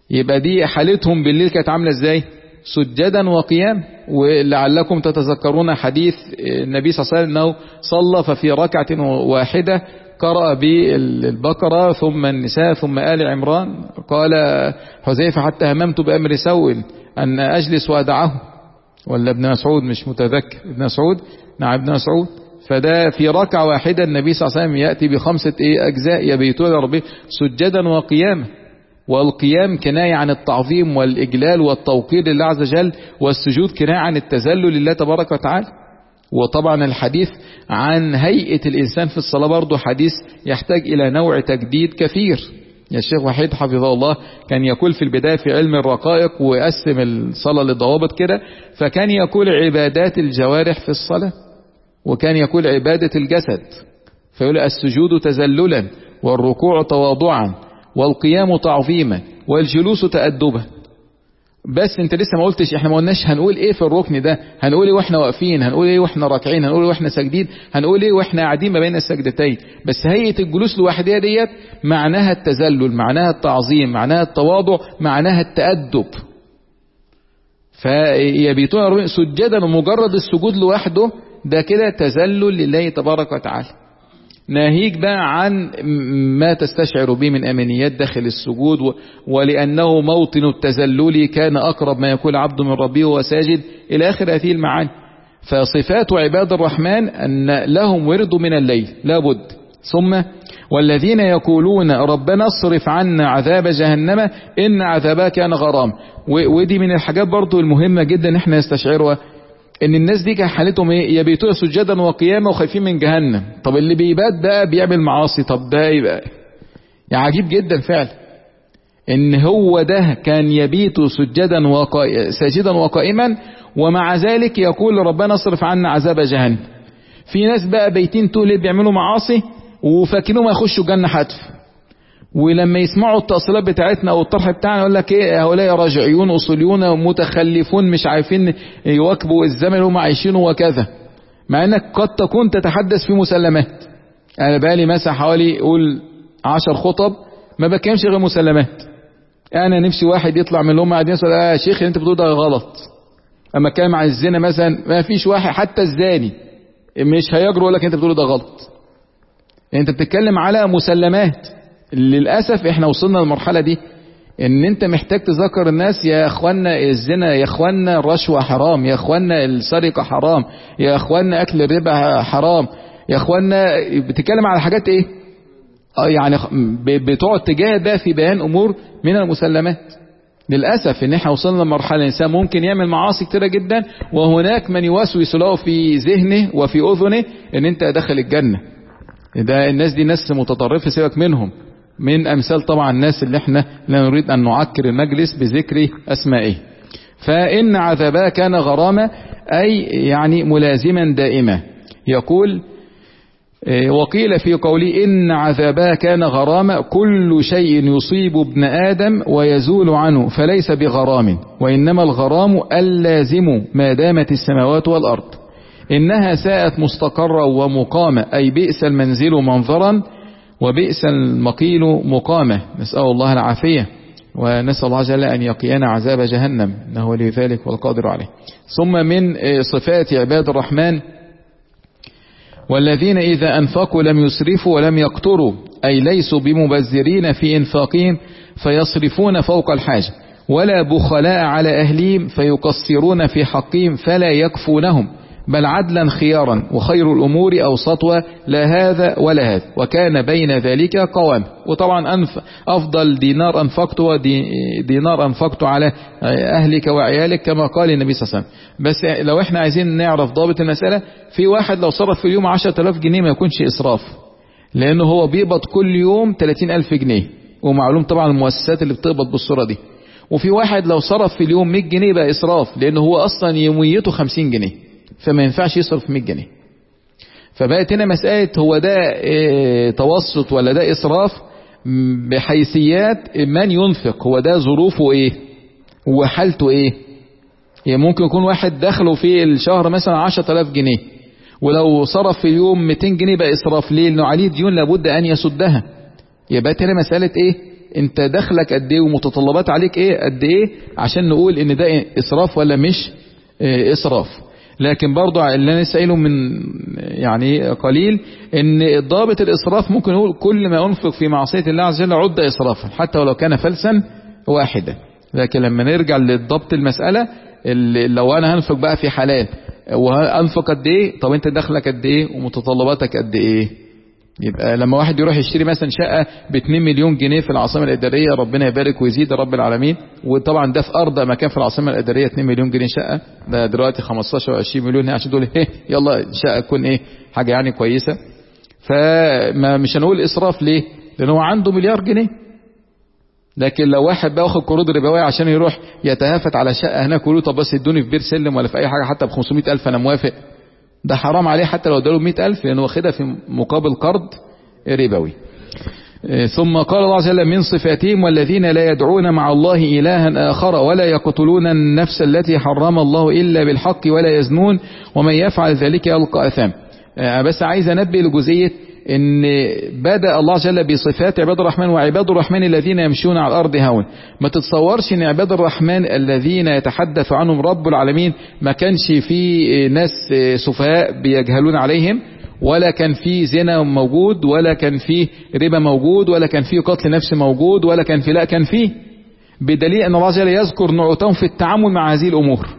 يبقى دي حالتهم بالليل كانت عاملة ازاي؟ سجدا وقيام. ولعلكم تتذكرون حديث النبي صلى الله عليه وسلم انه صلى ففي ركعة واحدة قرأ بالبقرة ثم النساء ثم آل عمران. قال حذيفة حتى هممت بأمر سوء أن أجلس وأدعه، ولا ابن مسعود مش متذكر، ابن مسعود نعم ابن مسعود. فده في ركعة واحدة النبي صلى الله عليه وسلم يأتي بخمسة ايه أجزاء يبيتون ربي سجدا وقياما. والقيام كناية عن التعظيم والإجلال والتوقير لله عز وجل، والسجود كناية عن التذلل لله تبارك وتعالى. وطبعا الحديث عن هيئة الإنسان في الصلاة برضه حديث يحتاج إلى نوع تجديد كثير. يا الشيخ وحيد حفظه الله كان يقول في البداية في علم الرقائق ويقسم الصلاة لضوابط كده، فكان يقول عبادات الجوارح في الصلاة، وكان يقول عبادة الجسد، فيقول السجود تذللا، والركوع تواضعا، والقيام تعظيما، والجلوس تأدبا. بس انت لسه ما قلتش، احنا ما قلناش هنقول ايه في الركن ده، هنقول ايه واحنا واقفين، هنقول ايه واحنا راكعين، هنقول ايه واحنا ساجدين، هنقول ايه واحنا قاعدين ما بين السجدتين. بس هيئة الجلوس لوحدها ديت معناها التذلل، معناها التعظيم، معناها التواضع، معناها التأدب. فيبيتون سجدا، ومجرد السجود لوحده ده كده تذلل لله تبارك وتعالى. ناهيك بقى عن ما تستشعر به من أمنيات داخل السجود، ولأنه موطن التذلل كان أقرب ما يكون عبد من ربه وهو ساجد إلى آخر هذه المعاني. فصفات عباد الرحمن أن لهم ورد من الليل لابد. ثم والذين يقولون ربنا اصرف عنا عذاب جهنم إن عذابها كان غرام. ودي من الحاجات برضو المهمة جدا احنا نستشعرها، ان الناس دي كان حالتهم ايه؟ يبيتون سجدا وقياما وخايفين من جهنم. طب اللي بيبات بقى بيعمل معاصي، طب ده يبقى يعني عجيب جدا فعلا ان هو ده كان يبيت سجدا وقا... ساجدا وقائما، ومع ذلك يقول ربنا اصرف عنا عذاب جهنم. في ناس بقى بيتين طول بيعملوا معاصي وفاكرين ما يخشوا جنة حتف، ولما يسمعوا التأصيلات بتاعتنا او الطرح بتاعنا يقول لك ايه هؤلاء راجعيون اصوليون متخلفون مش عارفين يواكبوا الزمن اللي هم عايشينه وكذا، مع انك قد تكون تتحدث في مسلمات. انا بقالي مثلا حوالي قول عشر خطب ما بكلمش غير مسلمات. انا نفسي واحد يطلع من اللي هم قاعدين يقول يا شيخ انت بتقول ده غلط. اما كان مع الزنا مثلا ما فيش واحد حتى الزاني مش هيجرؤ يقول لك انت بتقول ده غلط. انت بتتكلم على مسلمات. للأسف احنا وصلنا للمرحلة دي ان انت محتاج تذكر الناس يا اخوانا الزنا، يا اخوانا الرشوة حرام، يا اخوانا السرقة حرام، يا اخوانا اكل الربا حرام، يا اخوانا بتتكلم على حاجات ايه اه يعني بتقعد تجاهد بقى في بيان امور من المسلمات. للأسف ان احنا وصلنا لمرحلة الانسان ممكن يعمل معاصي كتيرة جدا وهناك من يوسوس له في ذهنه وفي اذنه ان انت داخل الجنة. ده الناس دي ناس متطرفة سيبك منهم. من امثال طبعا الناس اللي احنا لا نريد ان نعكر المجلس بذكر اسمائه. فان عذابها كان غرامة اي يعني ملازما دائما. يقول وقيل في قوله ان عذابها كان غرامة كل شيء يصيب ابن ادم ويزول عنه فليس بغرام، وانما الغرام اللازم ما دامت السماوات والارض. انها ساءت مستقرا ومقامة اي بئس المنزل منظرا وبئس المقيل مقامة. نسأل الله العافية ونسأل الله جل أن يقينا عذاب جهنم إنه ولي ذلك والقادر عليه. ثم من صفات عباد الرحمن والذين إذا أنفقوا لم يسرفوا ولم يقتروا أي ليسوا بمبذرين في إنفاقهم فيصرفون فوق الحاجة، ولا بخلاء على أهلهم فيقصرون في حقهم فلا يكفونهم، بل عدلا خيارا وخير الأمور أوسطها لا هذا ولا هذا وكان بين ذلك قوام. وطبعا أنف أفضل دينار أنفقته دينار أنفقته على أهلك وعيالك كما قال النبي صلى الله عليه وسلم. بس لو احنا عايزين نعرف ضابط المسألة، في واحد لو صرف في اليوم عشرة آلاف جنيه ما يكونش إسراف، لأنه هو بيقبض كل يوم ثلاثين ألف جنيه، ومعلوم طبعا المؤسسات اللي بتقبض بالصورة دي. وفي واحد لو صرف في اليوم مئة جنيه بقى إسراف، لأنه هو أصلا يوميته خمسين جنيه فما ينفعش يصرف مئة جنيه. فبقت هنا مسألة هو ده اه توسط ولا ده إسراف بحيثيات من ينفق، هو ده ظروفه ايه وحالته ايه. يعني ممكن يكون واحد دخله في الشهر مثلا عشرة آلاف جنيه، ولو صرف في اليوم مئتين جنيه بقى إسراف. ليه؟ لأنه عليه ديون لابد أن يسدها. يبقى هنا مسألة ايه انت دخلك قد ايه ومتطلبات عليك ايه قد ايه عشان نقول ان ده اسراف ولا مش اه اسراف. لكن برضو اللي انا سائله من يعني قليل ان ضابط الاسراف ممكن نقول كل ما انفق في معصية الله عز وجل عد اسرافا حتى ولو كان فلسا واحدا. لكن لما نرجع للضبط المسألة لو انا هنفق بقى في حلال وهنفق قد ايه، طب انت دخلك قد ايه ومتطلباتك قد ايه. يبقى لما واحد يروح يشتري مثلا شقة ب اتنين مليون جنيه في العاصمة الإدارية، ربنا يبارك ويزيد رب العالمين، وطبعا ده في أرض مكان في العاصمة الإدارية اتنين مليون جنيه شقة، ده دلوقتي خمستاشر وعشرين مليون عشان دول ايه يلا شقة تكون ايه حاجة يعني كويسة. فما مش هنقول إسراف ليه؟ لأنه هو عنده مليار جنيه. لكن لو واحد بقى واخد قروض ربوية عشان يروح يتهافت على شقة هناك ويقول طب بس ادوني في بير سلم ولا في أي حاجة حتى ب خمسمائة ألف أنا موافق، ده حرام عليه حتى لو اداله مئة ألف لأنه واخدها في مقابل قرض ربوي. ثم قال الله عز وجل من صفاتهم والذين لا يدعون مع الله إلها آخر ولا يقتلون النفس التي حرم الله إلا بالحق ولا يزنون ومن يفعل ذلك يلقى أثام. بس عايز أنبه لجزئية ان بدأ الله جل بصفات عباد الرحمن وعباد الرحمن الذين يمشون على الارض هون. ما تتصورش ان عباد الرحمن الذين يتحدث عنهم رب العالمين ما كانش في ناس سفهاء بيجهلون عليهم، ولا كان في زنا موجود، ولا كان في ربا موجود، ولا كان في قتل نفس موجود، ولا كان في لا كان فيه، بدليل ان الله جل يذكر نعوتهم في التعامل مع هذه الامور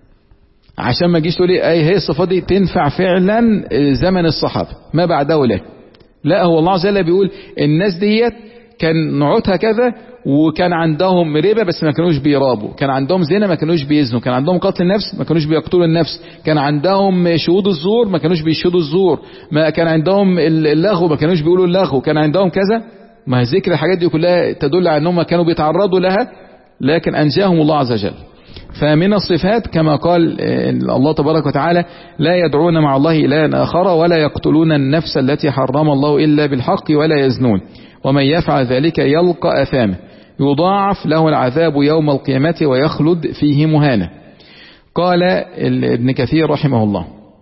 عشان ما تجيش تقول ايه هي الصفات دي تنفع فعلا زمن الصحابه ما بعده لا. لا هو الله عز وجل بيقول الناس ديت كان نعوتها كذا، وكان عندهم ربا بس ما كانوش بيرابوا، كان عندهم زنا ما كانوش بيزنوا، كان عندهم قتل النفس ما كانوش بيقتلوا النفس، كان عندهم شهود الزور ما كانوش بيشهدوا الزور، ما كان عندهم اللغو ما كانوش بيقولوا اللغو، كان عندهم كذا. ما ذكر الحاجات دي كلها تدل على انهم كانوا بيتعرضوا لها لكن انجاهم الله عز وجل. فمن الصفات كما قال الله تبارك وتعالى لا يدعون مع الله إلها آخر ولا يقتلون النفس التي حرم الله إلا بالحق ولا يزنون ومن يفعل ذلك يلقى أثاما يضاعف له العذاب يوم القيامة ويخلد فيه مهانا. قال ابن كثير رحمه الله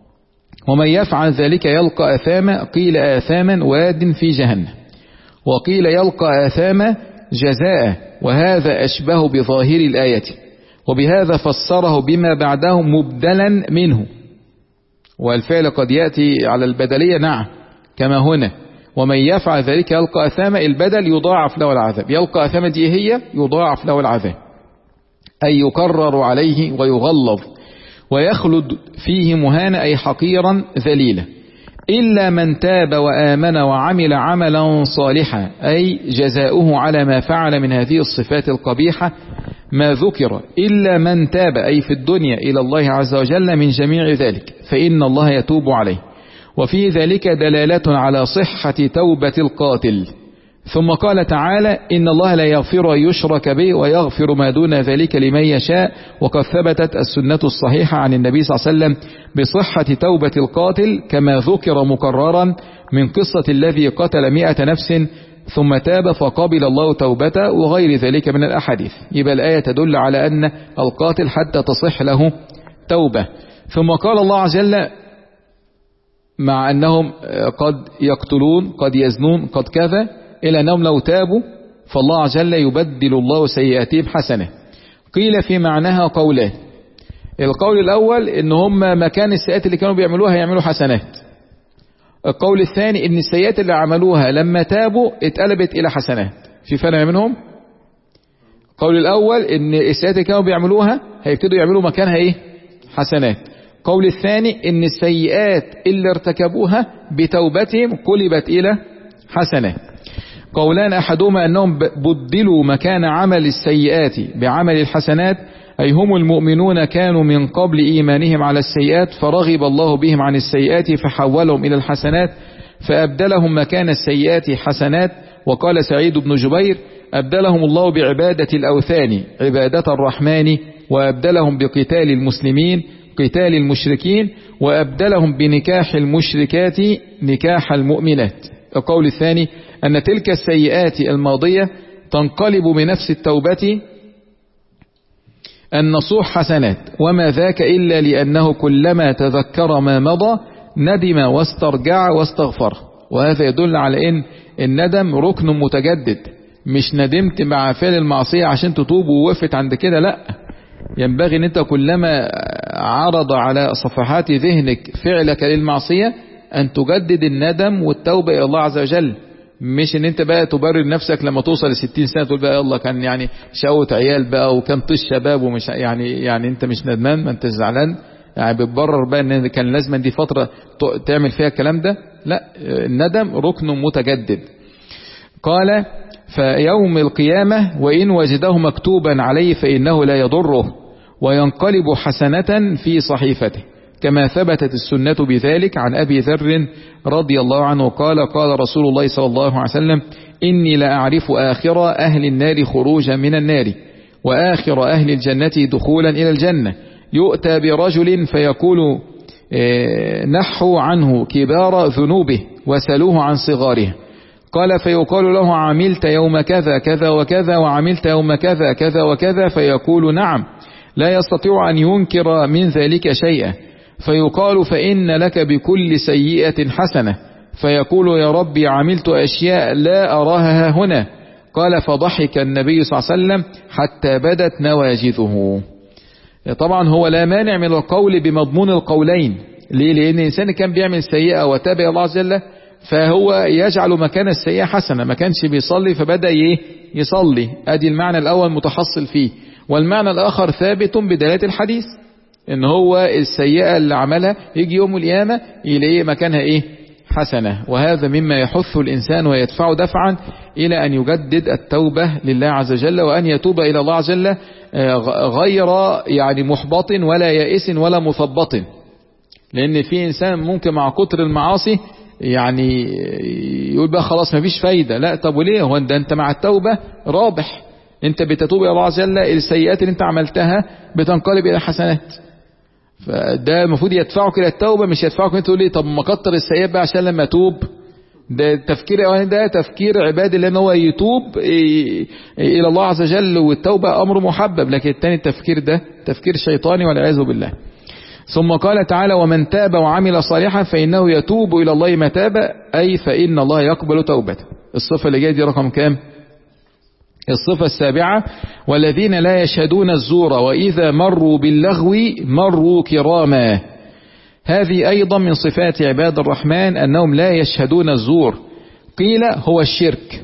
ومن يفعل ذلك يلقى أثاما قيل آثاما واد في جهنم وقيل يلقى آثاما جزاء، وهذا أشبه بظاهر الآية، وبهذا فسره بما بعده مبدلا منه، والفعل قد يأتي على البدلية نعم كما هنا ومن يفعل ذلك يلقى أثاما البدل يضاعف له العذاب، يلقى أثاما دي هي يضاعف له العذاب أي يكرر عليه ويغلظ ويخلد فيه مهانا أي حقيرا ذليلا إلا من تاب وآمن وعمل عملا صالحا أي جزاؤه على ما فعل من هذه الصفات القبيحة ما ذكر إلا من تاب أي في الدنيا إلى الله عز وجل من جميع ذلك فإن الله يتوب عليه. وفي ذلك دلالة على صحة توبة القاتل. ثم قال تعالى إن الله لا يغفر أن يشرك به ويغفر ما دون ذلك لمن يشاء، وقد ثبتت السنة الصحيحة عن النبي صلى الله عليه وسلم بصحة توبة القاتل كما ذكر مكررا من قصة الذي قتل مئة نفس ثم تاب فقبل الله توبته وغير ذلك من الأحاديث. يبقى الآية تدل على أن القاتل حتى تصح له توبة. ثم قال الله عز وجل مع أنهم قد يقتلون قد يزنون قد كذا إلى أنهم لو تابوا فالله عز وجل يبدل الله سيئاتهم حسنة. قيل في معناها قولان، القول الأول إن هم مكان السيئات اللي كانوا بيعملوها يعملوا حسنات، القول الثاني إن السيئات اللي عملوها لما تابوا اتقلبت إلى حسنات. في فرق منهم. القول الأول إن السيئات اللي كانوا بيعملوها هيبتدوا يعملوا مكانها إيه حسنات. القول الثاني إن السيئات اللي ارتكبوها بتوبتهم قلبت إلى حسنات. قولان أحدهما أنهم بدلوا مكان عمل السيئات بعمل الحسنات، أي هم المؤمنون كانوا من قبل إيمانهم على السيئات فرغب الله بهم عن السيئات فحولهم إلى الحسنات فأبدلهم مكان السيئات حسنات. وقال سعيد بن جبير أبدلهم الله بعبادة الأوثان عبادة الرحمن، وأبدلهم بقتال المسلمين قتال المشركين، وأبدلهم بنكاح المشركات نكاح المؤمنات. القول الثاني أن تلك السيئات الماضية تنقلب بنفس التوبة النصوح حسنات، وما ذاك إلا لأنه كلما تذكر ما مضى ندم واسترجع واستغفر. وهذا يدل على أن الندم ركن متجدد، مش ندمت مع فعل المعصية عشان تتوب ووقفت عند كده، لا، ينبغي ان انت كلما عرض على صفحات ذهنك فعلك للمعصية ان تجدد الندم والتوبة الى الله عز وجل. مش ان انت بقى تبرر نفسك لما توصل لستين سنة تقول بقى يلا كان يعني شقوة عيال بقى وكان طش شباب ومش يعني يعني انت مش ندمان، ما انت زعلان يعني بتبرر بقى ان كان لازم دي فترة تعمل فيها الكلام ده. لا، الندم ركن متجدد. قال فيوم القيامة وإن وجده مكتوبا عليه فإنه لا يضره وينقلب حسنة في صحيفته، كما ثبتت السنة بذلك عن أبي ذر رضي الله عنه قال قال رسول الله صلى الله عليه وسلم إني لأعرف آخر أهل النار خروجا من النار وآخر أهل الجنة دخولا إلى الجنة، يؤتى برجل فيقول نحوا عنه كبار ذنوبه وسلوه عن صغاره، قال فيقال له عملت يوم كذا كذا وكذا وعملت يوم كذا كذا وكذا، فيقول نعم، لا يستطيع أن ينكر من ذلك شيئا، فيقال فإن لك بكل سيئة حسنة، فيقول يا ربي عملت أشياء لا أراها هنا، قال فضحك النبي صلى الله عليه وسلم حتى بدت نواجذه. طبعا هو لا مانع من القول بمضمون القولين، ليه؟ لأن الإنسان كان بيعمل سيئة وتاب الله عز وجل فهو يجعل مكان السيئة حسنة، ما كانش بيصلي فبدأ يصلي، ادي المعنى الأول متحصل فيه. والمعنى الآخر ثابت بدلالة الحديث ان هو السيئة اللي عملها يجي يوم القيامة يلاقي مكانها ايه؟ حسنة. وهذا مما يحث الإنسان ويدفع دفعا إلى أن يجدد التوبة لله عز وجل وأن يتوب إلى الله عز وجل غير يعني محبط ولا يائس ولا مثبط. لأن في إنسان ممكن مع كتر المعاصي يعني يقول بقى خلاص مفيش فايدة، لا، طب وليه؟ هو ده انت مع التوبة رابح، انت بتتوب الى الله عز وجل، السيئات اللي انت عملتها بتنقلب الى حسنات، فده المفروض يدفعك الى التوبة، مش يدفعك انت تقول لي طب ما كتر السيئات بقى عشان لما اتوب. ده تفكير اولا، ده تفكير عبادي لان هو يتوب الى الله عز وجل والتوبة امر محبب، لكن الثاني التفكير ده تفكير شيطاني والعياذ بالله. ثم قال تعالى ومن تاب وعمل صالحا فإنه يتوب إلى الله متابا، أي فإن الله يقبل توبته. الصفة اللي جاية دي رقم كام؟ الصفة السابعة والذين لا يشهدون الزور وإذا مروا باللغو مروا كراما. هذه أيضا من صفات عباد الرحمن أنهم لا يشهدون الزور. قيل هو الشرك،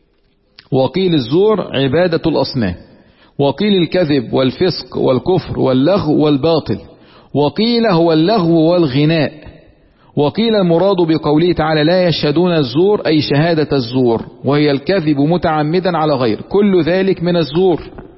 وقيل الزور عبادة الأصنام، وقيل الكذب والفسق والكفر واللغو والباطل، وقيل هو اللغو والغناء، وقيل المراد بقوله تعالى لا يشهدون الزور أي شهادة الزور وهي الكذب متعمدا على غير، كل ذلك من الزور،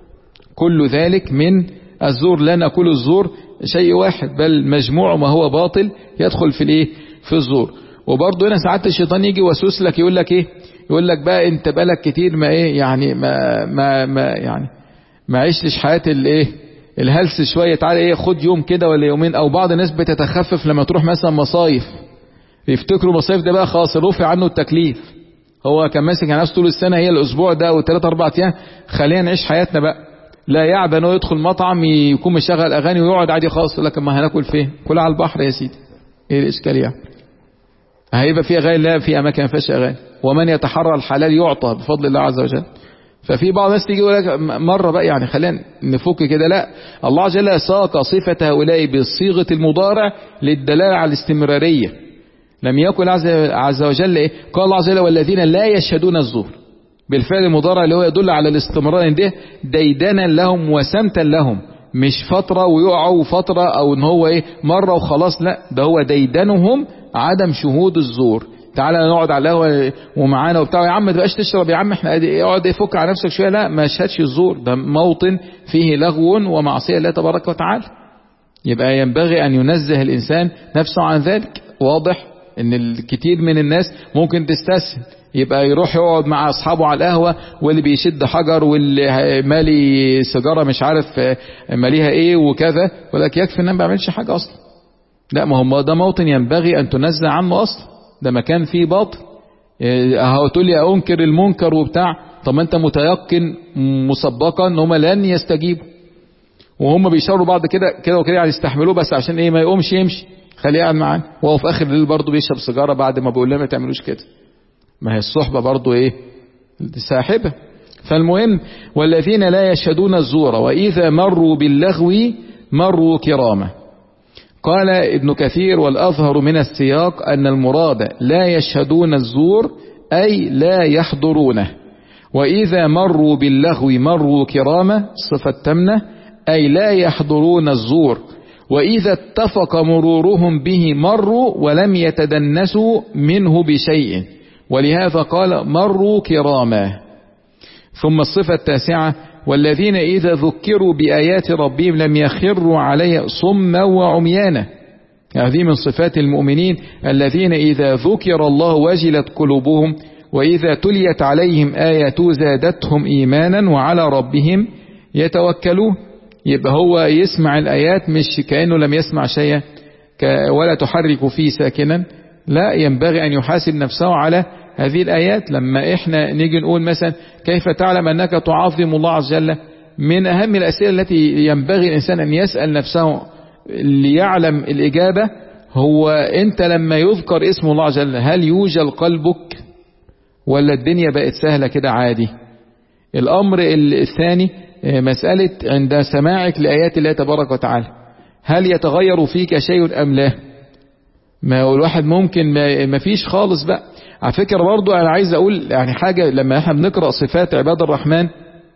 كل ذلك من الزور. لا نقول الزور شيء واحد بل مجموع ما هو باطل يدخل في الايه؟ في الزور. وبرضه هنا ساعات الشيطان يجي وسوس لك يقول لك ايه؟ يقول لك بقى انت بالك كتير ما ايه يعني ما ما, ما يعني ما عيشتش حياة الايه الهلس شوية، تعالى ايه خد يوم كده ولا يومين. او بعض الناس بتتخفف لما تروح مثلا مصايف، يفتكروا مصايف ده بقى خلاص رفع عنه التكليف، هو كان ماسك على نفسه طول السنة هي الاسبوع ده او ثلاثة اربعة ايام، خلينا نعيش حياتنا بقى. لا يعبى انه يدخل مطعم يكون مشغل اغاني ويقعد عادي خالص، يقول لك ما هناكل فين؟ كل على البحر يا سيدي، ايه الاشكال يعني؟ هيبقى في اغاني؟ لا، في اماكن ما فيهاش اغاني، ومن يتحرى الحلال يعطى بفضل الله عز وجل. ففي بعض الناس تيجي يقول لك مره بقى يعني خلينا نفك كده، لا، الله عز وجل ساق صفة هؤلاء بصيغة المضارع للدلالة على الاستمرارية. لم يكن عز وجل ايه؟ قال الله عز وجل والذين لا يشهدون الزور بالفعل المضارع اللي هو يدل على الاستمرار، ده ديدنا لهم وسمتا لهم، مش فترة ويقعوا فترة او ان هو ايه مرة وخلاص، لا، ده هو ديدنهم عدم شهود الزور. تعالى نقعد على القهوه ومعانا وبتاع، يا عم ما تبقاش تشرب يا عم، احنا اقعد يفك على نفسك شويه، لا، ما شهدش الزور، ده موطن فيه لغو ومعصيه الله تبارك وتعالى. يبقى ينبغي ان ينزه الانسان نفسه عن ذلك. واضح ان الكثير من الناس ممكن تستسهل، يبقى يروح يقعد مع اصحابه على القهوه واللي بيشد حجر واللي مالي سيجاره مش عارف ماليها ايه وكذا، ولكن يكفي ان ما بيعملش حاجه اصلا. لا، ما هو ده موطن ينبغي ان تنزه عنه اصلا، ده مكان فيه باطل. اه تقول لي انكر المنكر وبتاع، طب ما انت متيقن مسبقا ان هم لن يستجيبوا، وهم بيشاوروا بعض كده كده وكده يعني يستحملوه، بس عشان ايه؟ ما يقومش يمشي، خليه قاعد معانا، وهو في اخر الليل برضه بيشرب سيجاره بعد ما بقول لهم ما تعملوش كده. ما هي الصحبه برضه ايه؟ ساحبه. فالمهم والذين لا يشهدون الزور وإذا مروا باللغو مروا كرامة. قال ابن كثير والأظهر من السياق أن المراد لا يشهدون الزور أي لا يحضرونه، وإذا مروا باللغو مروا كرامة صفة تمنة أي لا يحضرون الزور، وإذا اتفق مرورهم به مروا ولم يتدنسوا منه بشيء، ولهذا قال مروا كراما. ثم الصفة التاسعة والذين إذا ذكروا بآيات ربهم لم يخروا عليها صما وعميانا. هذه من صفات المؤمنين الذين إذا ذكر الله وجلت قلوبهم وإذا تليت عليهم آيات زادتهم إيمانا وعلى ربهم يتوكلون. يبقى هو يسمع الآيات مش كأنه لم يسمع شيئا، ولا تحرك فيه ساكنا، لا، ينبغي أن يحاسب نفسه على هذه الآيات. لما إحنا نيجي نقول مثلا كيف تعلم أنك تعظم الله عز وجل، من أهم الأسئلة التي ينبغي الإنسان أن يسأل نفسه ليعلم الإجابة هو أنت لما يذكر اسم الله عز وجل هل يوجل قلبك ولا الدنيا بقت سهلة كده عادي؟ الأمر الثاني مسألة عند سماعك لآيات الله تبارك وتعالى هل يتغير فيك شيء أم لا؟ ما هو الواحد ممكن ما فيش خالص بقى. على فكرة برضو أنا عايز أقول يعني حاجة، لما احنا بنقرأ صفات عباد الرحمن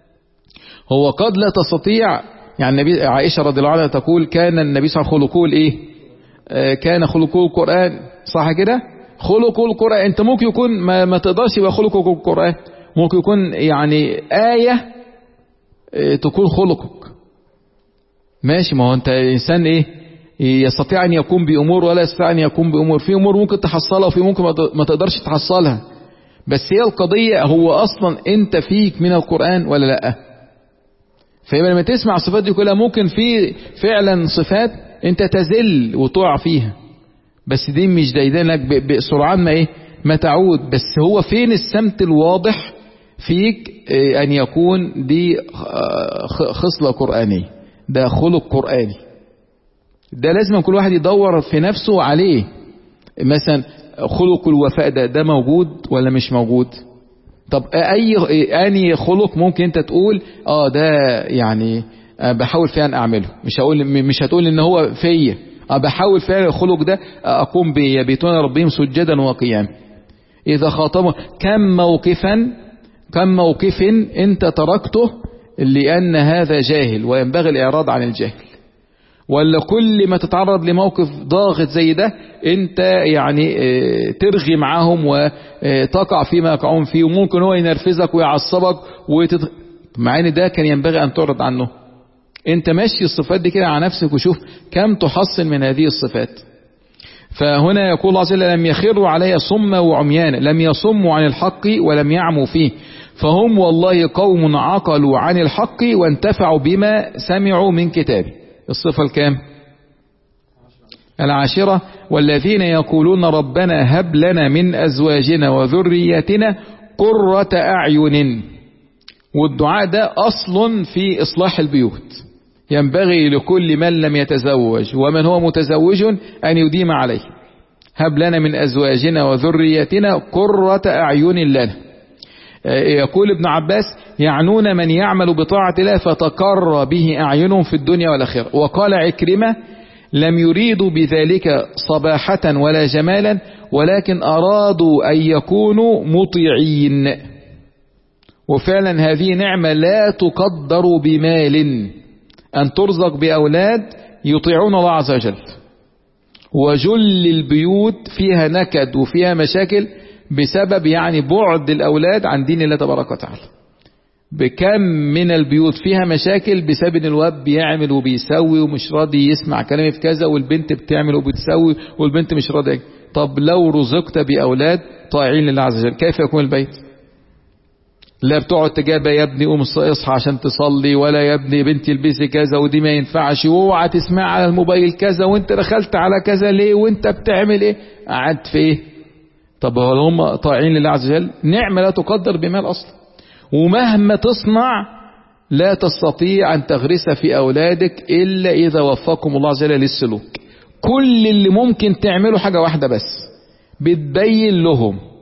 هو قد لا تستطيع، يعني النبي عائشة رضي الله عنها تقول كان النبي صلى الله عليه وسلم خلقه الإيه؟ آه كان خلقه القرآن، صح كده؟ خلقه القرآن. أنت ممكن يكون ما, ما تقدرش يبقى خلقه القرآن، ممكن يكون يعني آية آه تكون خلقك، ماشي. ما هو أنت إنسان إيه؟ يستطيع أن يقوم بأمور ولا يستطيع أن يقوم بأمور، في أمور ممكن تحصلها وفي ممكن ما تقدرش تحصلها، بس هي القضية هو أصلا أنت فيك من القرآن ولا لأ؟ فيبقى لما تسمع الصفات دي كلها ممكن في فعلا صفات أنت تزل وتقع فيها، بس دي مش دايدانك بسرعان ما إيه ما تعود، بس هو فين السمت الواضح فيك أن يكون دي خصلة قرآنية، ده خلق قرآني، ده لازم كل واحد يدور في نفسه عليه. مثلا خلق الوفاء ده ده موجود ولا مش موجود؟ طب اي اني خلق ممكن انت تقول اه ده يعني بحاول فعلا اعمله، مش هقول مش هتقول ان هو فيا، اه بحاول فعلا الخلق ده اقوم به، يبيتون ربهم سجدا وقياما. اذا خاطبوا كم موقفا كم موقف انت تركته لان هذا جاهل وينبغي الاعراض عن الجاهل، ولا كل ما تتعرض لموقف ضاغط زي ده انت يعني ترغي معاهم وتقع فيما يقعون فيه، وممكن هو ينرفزك ويعصبك وتت... مع ان ده كان ينبغي ان تعرض عنه. انت ماشي الصفات دي كده على نفسك وشوف كم تحصل من هذه الصفات. فهنا يقول الله عز وجل لم يخروا عليها صما وعميانا، لم يصموا عن الحق ولم يعموا فيه، فهم والله قوم عقلوا عن الحق وانتفعوا بما سمعوا من كتابه. الصفة الكام؟ العاشرة والذين يقولون ربنا هب لنا من أزواجنا وذرياتنا قرة أعين. والدعاء ده أصل في إصلاح البيوت، ينبغي لكل من لم يتزوج ومن هو متزوج أن يديم عليه. هب لنا من أزواجنا وذرياتنا قرة أعين لنا. يقول ابن عباس يعنون من يعمل بطاعة الله فتقر به أعينهم في الدنيا والآخرة. وقال عكرمة لم يريدوا بذلك صباحة ولا جمالا ولكن أرادوا أن يكونوا مطيعين. وفعلا هذه نعمة لا تقدر بمال، أن ترزق بأولاد يطيعون الله عز وجل. وجل البيوت فيها نكد وفيها مشاكل بسبب يعني بعد الأولاد عن دين الله تبارك وتعالى. بكم من البيوت فيها مشاكل بسبب ان الواد بيعمل وبيسوي ومش راضي يسمع كلامي في كذا، والبنت بتعمل وبتسوي والبنت مش راضية. طب لو رزقت بأولاد طائعين لله عز وجل كيف يكون البيت؟ لا بتقعد تجابة يا ابني قوم اصحى عشان تصلي، ولا يا ابني بنتي البسي كذا ودي ما ينفعش، واوعى تسمع على الموبايل كذا، وانت دخلت على كذا ليه، وانت بتعمل ايه، قعدت في ايه؟ طب هم طائعين لله عز وجل؟ نعمة لا تقدر بمال أصلا. ومهما تصنع لا تستطيع أن تغرس في أولادك إلا إذا وفقكم الله عز وجل للسلوك. كل اللي ممكن تعمله حاجة واحدة بس، بتبين لهم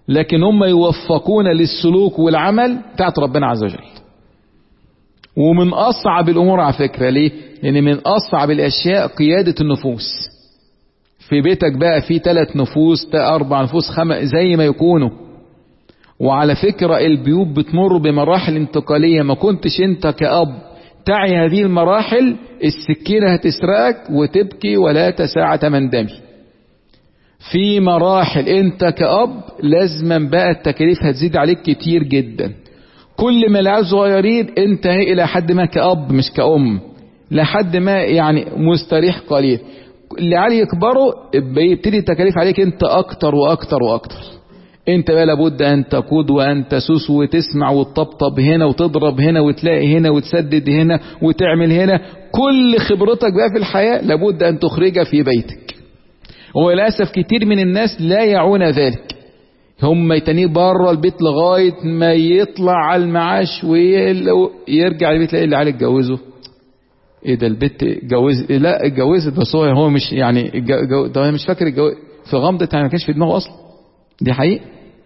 لكن هم يوفقون للسلوك والعمل بتاعت ربنا عز وجل. ومن أصعب الأمور على فكرة، ليه؟ لأن من أصعب الأشياء قيادة النفوس. في بيتك بقى في ثلاث نفوس، أربع نفوس، خمس، زي ما يكونوا. وعلى فكرة البيوت بتمر بمراحل انتقالية، ما كنتش انت كأب تعي هذه المراحل، السكينة هتسرقك وتبكي ولا تساعة مندمي. في مراحل انت كأب لازما بقى التكاليف هتزيد عليك كتير جدا. كل ما العيال صغيرين انت الى حد ما كأب مش كأم، لحد ما يعني مستريح قليل. العيال يكبروا بيبتدي التكاليف عليك انت اكتر واكتر واكتر. انت بقى لابد ان تقود وان تسوس وتسمع وتطبطب هنا وتضرب هنا وتلاقي هنا وتسدد هنا وتعمل هنا. كل خبرتك بقى في الحياة لابد ان تخرجها في بيتك. وللأسف كتير من الناس لا يعون ذلك، هم يتنيه بره البيت لغاية ما يطلع على المعاش ويرجع البيت يلاقي اللي عليه اتجوزه. ايه ده البيت اتجوز؟ لا اتجوزت بس هو هو مش يعني جو... ده مش فاكر الجواز في غمضة يعني ما كانش في دماغه اصلا. دي حقيقة.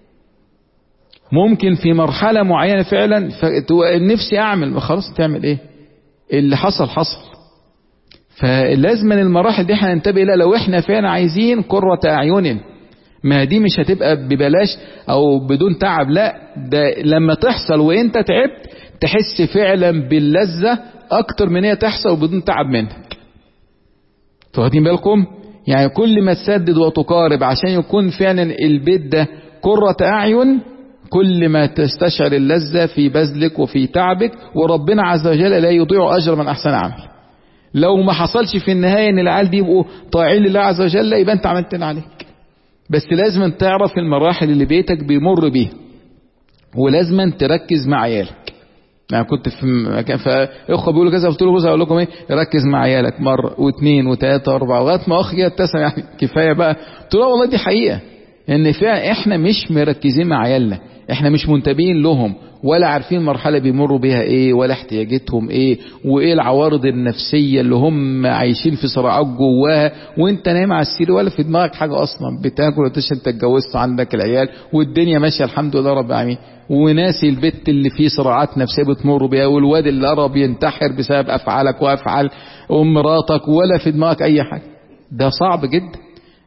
ممكن في مرحلة معينة فعلا نفسي اعمل، خلاص تعمل ايه؟ اللي حصل حصل. فلازم المراحل دي هننتبه لها لو احنا فعلا عايزين قرة اعين. ما دي مش هتبقى ببلاش او بدون تعب، لا ده لما تحصل وانت تعبت تحس فعلا باللذة اكتر من هي تحصل بدون تعب منك. واخدين بالكم؟ يعني كل ما تسدد وتقارب عشان يكون فعلا البيت ده قرة اعين، كل ما تستشعر اللذة في بذلك وفي تعبك، وربنا عز وجل لا يضيع اجر من احسن عمل. لو ما حصلش في النهاية ان العيال دي يبقوا طايعين لله عز وجل يبقى انت عملت اللي عليك. بس لازم تعرف المراحل اللي بيتك بيمر بيها، ولازم تركز مع عيالك. يعني كنت في مكان فاخوه بيقولوا كذا، قلت له بص اقول لكم ايه، ركز مع عيالك مره واثنين وثلاثه واربعه لغايه ما اخ كده ابتسم يعني كفايه بقى. قلت له والله دي حقيقه ان فعلا احنا مش مركزين مع عيالنا، احنا مش منتبهين لهم ولا عارفين مرحله بيمروا بيها ايه ولا احتياجاتهم ايه وايه العوارض النفسيه اللي هم عايشين في صراعات جواها، وانت نايم على السرير ولا في دماغك حاجه اصلا، بتاكل وتشرب، انت اتجوزت عندك العيال والدنيا ماشيه الحمد لله رب العالمين، وناسي البت اللي فيه صراعات نفسية بتمر بيها، والواد اللي قرب ينتحر بسبب أفعالك وأفعال أم مراتك، ولا في دماغك أي حاجة. ده صعب جدا.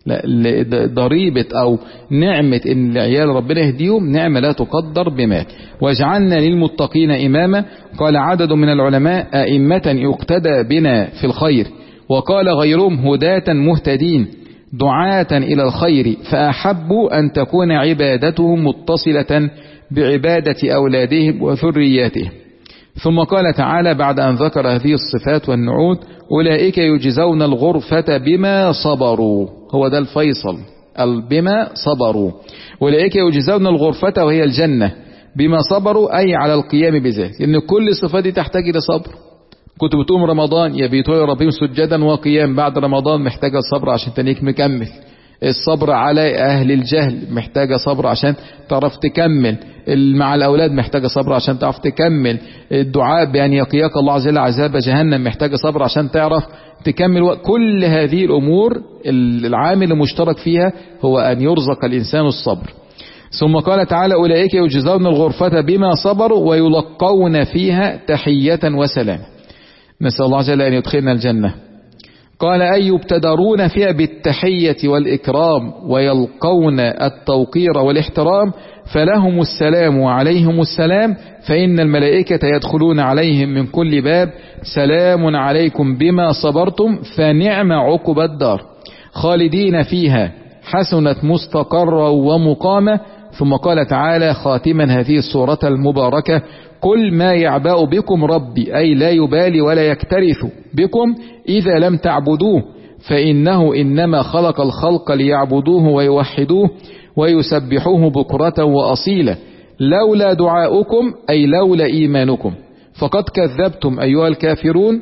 لا ضريبة أو نعمة إن العيال ربنا يهديهم نعمة لا تقدر بمال. واجعلنا للمتقين إماما. قال عدد من العلماء أئمة يقتدى بنا في الخير، وقال غيرهم هداة مهتدين دعاة إلى الخير، فأحبوا أن تكون عبادتهم متصلة بعبادة أولادهم وذرياتهم. ثم قال تعالى بعد أن ذكر هذه الصفات والنعوت: أولئك يجزون الغرفة بما صبروا. هو ده الفيصل، بما صبروا. أولئك يجزون الغرفة وهي الجنة بما صبروا، أي على القيام بذلك. إن كل صفات دي تحتاج إلى صبر. كنت بتقوم رمضان يبيتوا ربهم سجدا وقيام، بعد رمضان محتاجة صبر عشان تنيك مكمل. الصبر على أهل الجهل محتاجة صبر عشان تعرف تكمل. مع الأولاد محتاجة صبر عشان تعرف تكمل. الدعاء بأن يقياك الله عز وجل عذاب جهنم محتاجة صبر عشان تعرف تكمل. كل هذه الأمور العامل المشترك فيها هو أن يرزق الإنسان الصبر. ثم قال تعالى: أولئك يجزون الغرفة بما صبروا ويلقون فيها تحية وسلام. نسأل الله عز وجل أن يدخلنا الجنة. قال: أي يبتدرون فيها بالتحية والإكرام ويلقون التوقير والاحترام، فلهم السلام وعليهم السلام، فإن الملائكة يدخلون عليهم من كل باب، سلام عليكم بما صبرتم فنعم عقب الدار، خالدين فيها حسنت مستقرا ومقامة. ثم قال تعالى خاتما هذه السورة المباركة: قل ما يعبأ بكم ربي، أي لا يبالي ولا يكترث بكم إذا لم تعبدوه، فإنه إنما خلق الخلق ليعبدوه ويوحدوه ويسبحوه بكرة وأصيلا، لولا دعاؤكم أي لولا إيمانكم فقد كذبتم أيها الكافرون.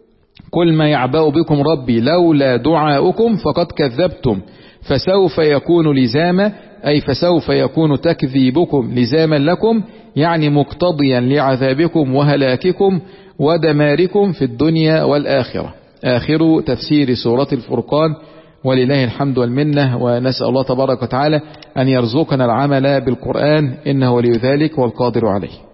قل ما يعبأ بكم ربي لولا دعاؤكم فقد كذبتم، فسوف يكون لزاما، أي فسوف يكون تكذيبكم لزاما لكم، يعني مقتضيا لعذابكم وهلاككم ودماركم في الدنيا والآخرة. آخر تفسير سورة الفرقان. ولله الحمد والمنة. ونسأل الله تبارك وتعالى أن يرزقنا العمل بالقرآن إنه ولي ذلك والقادر عليه.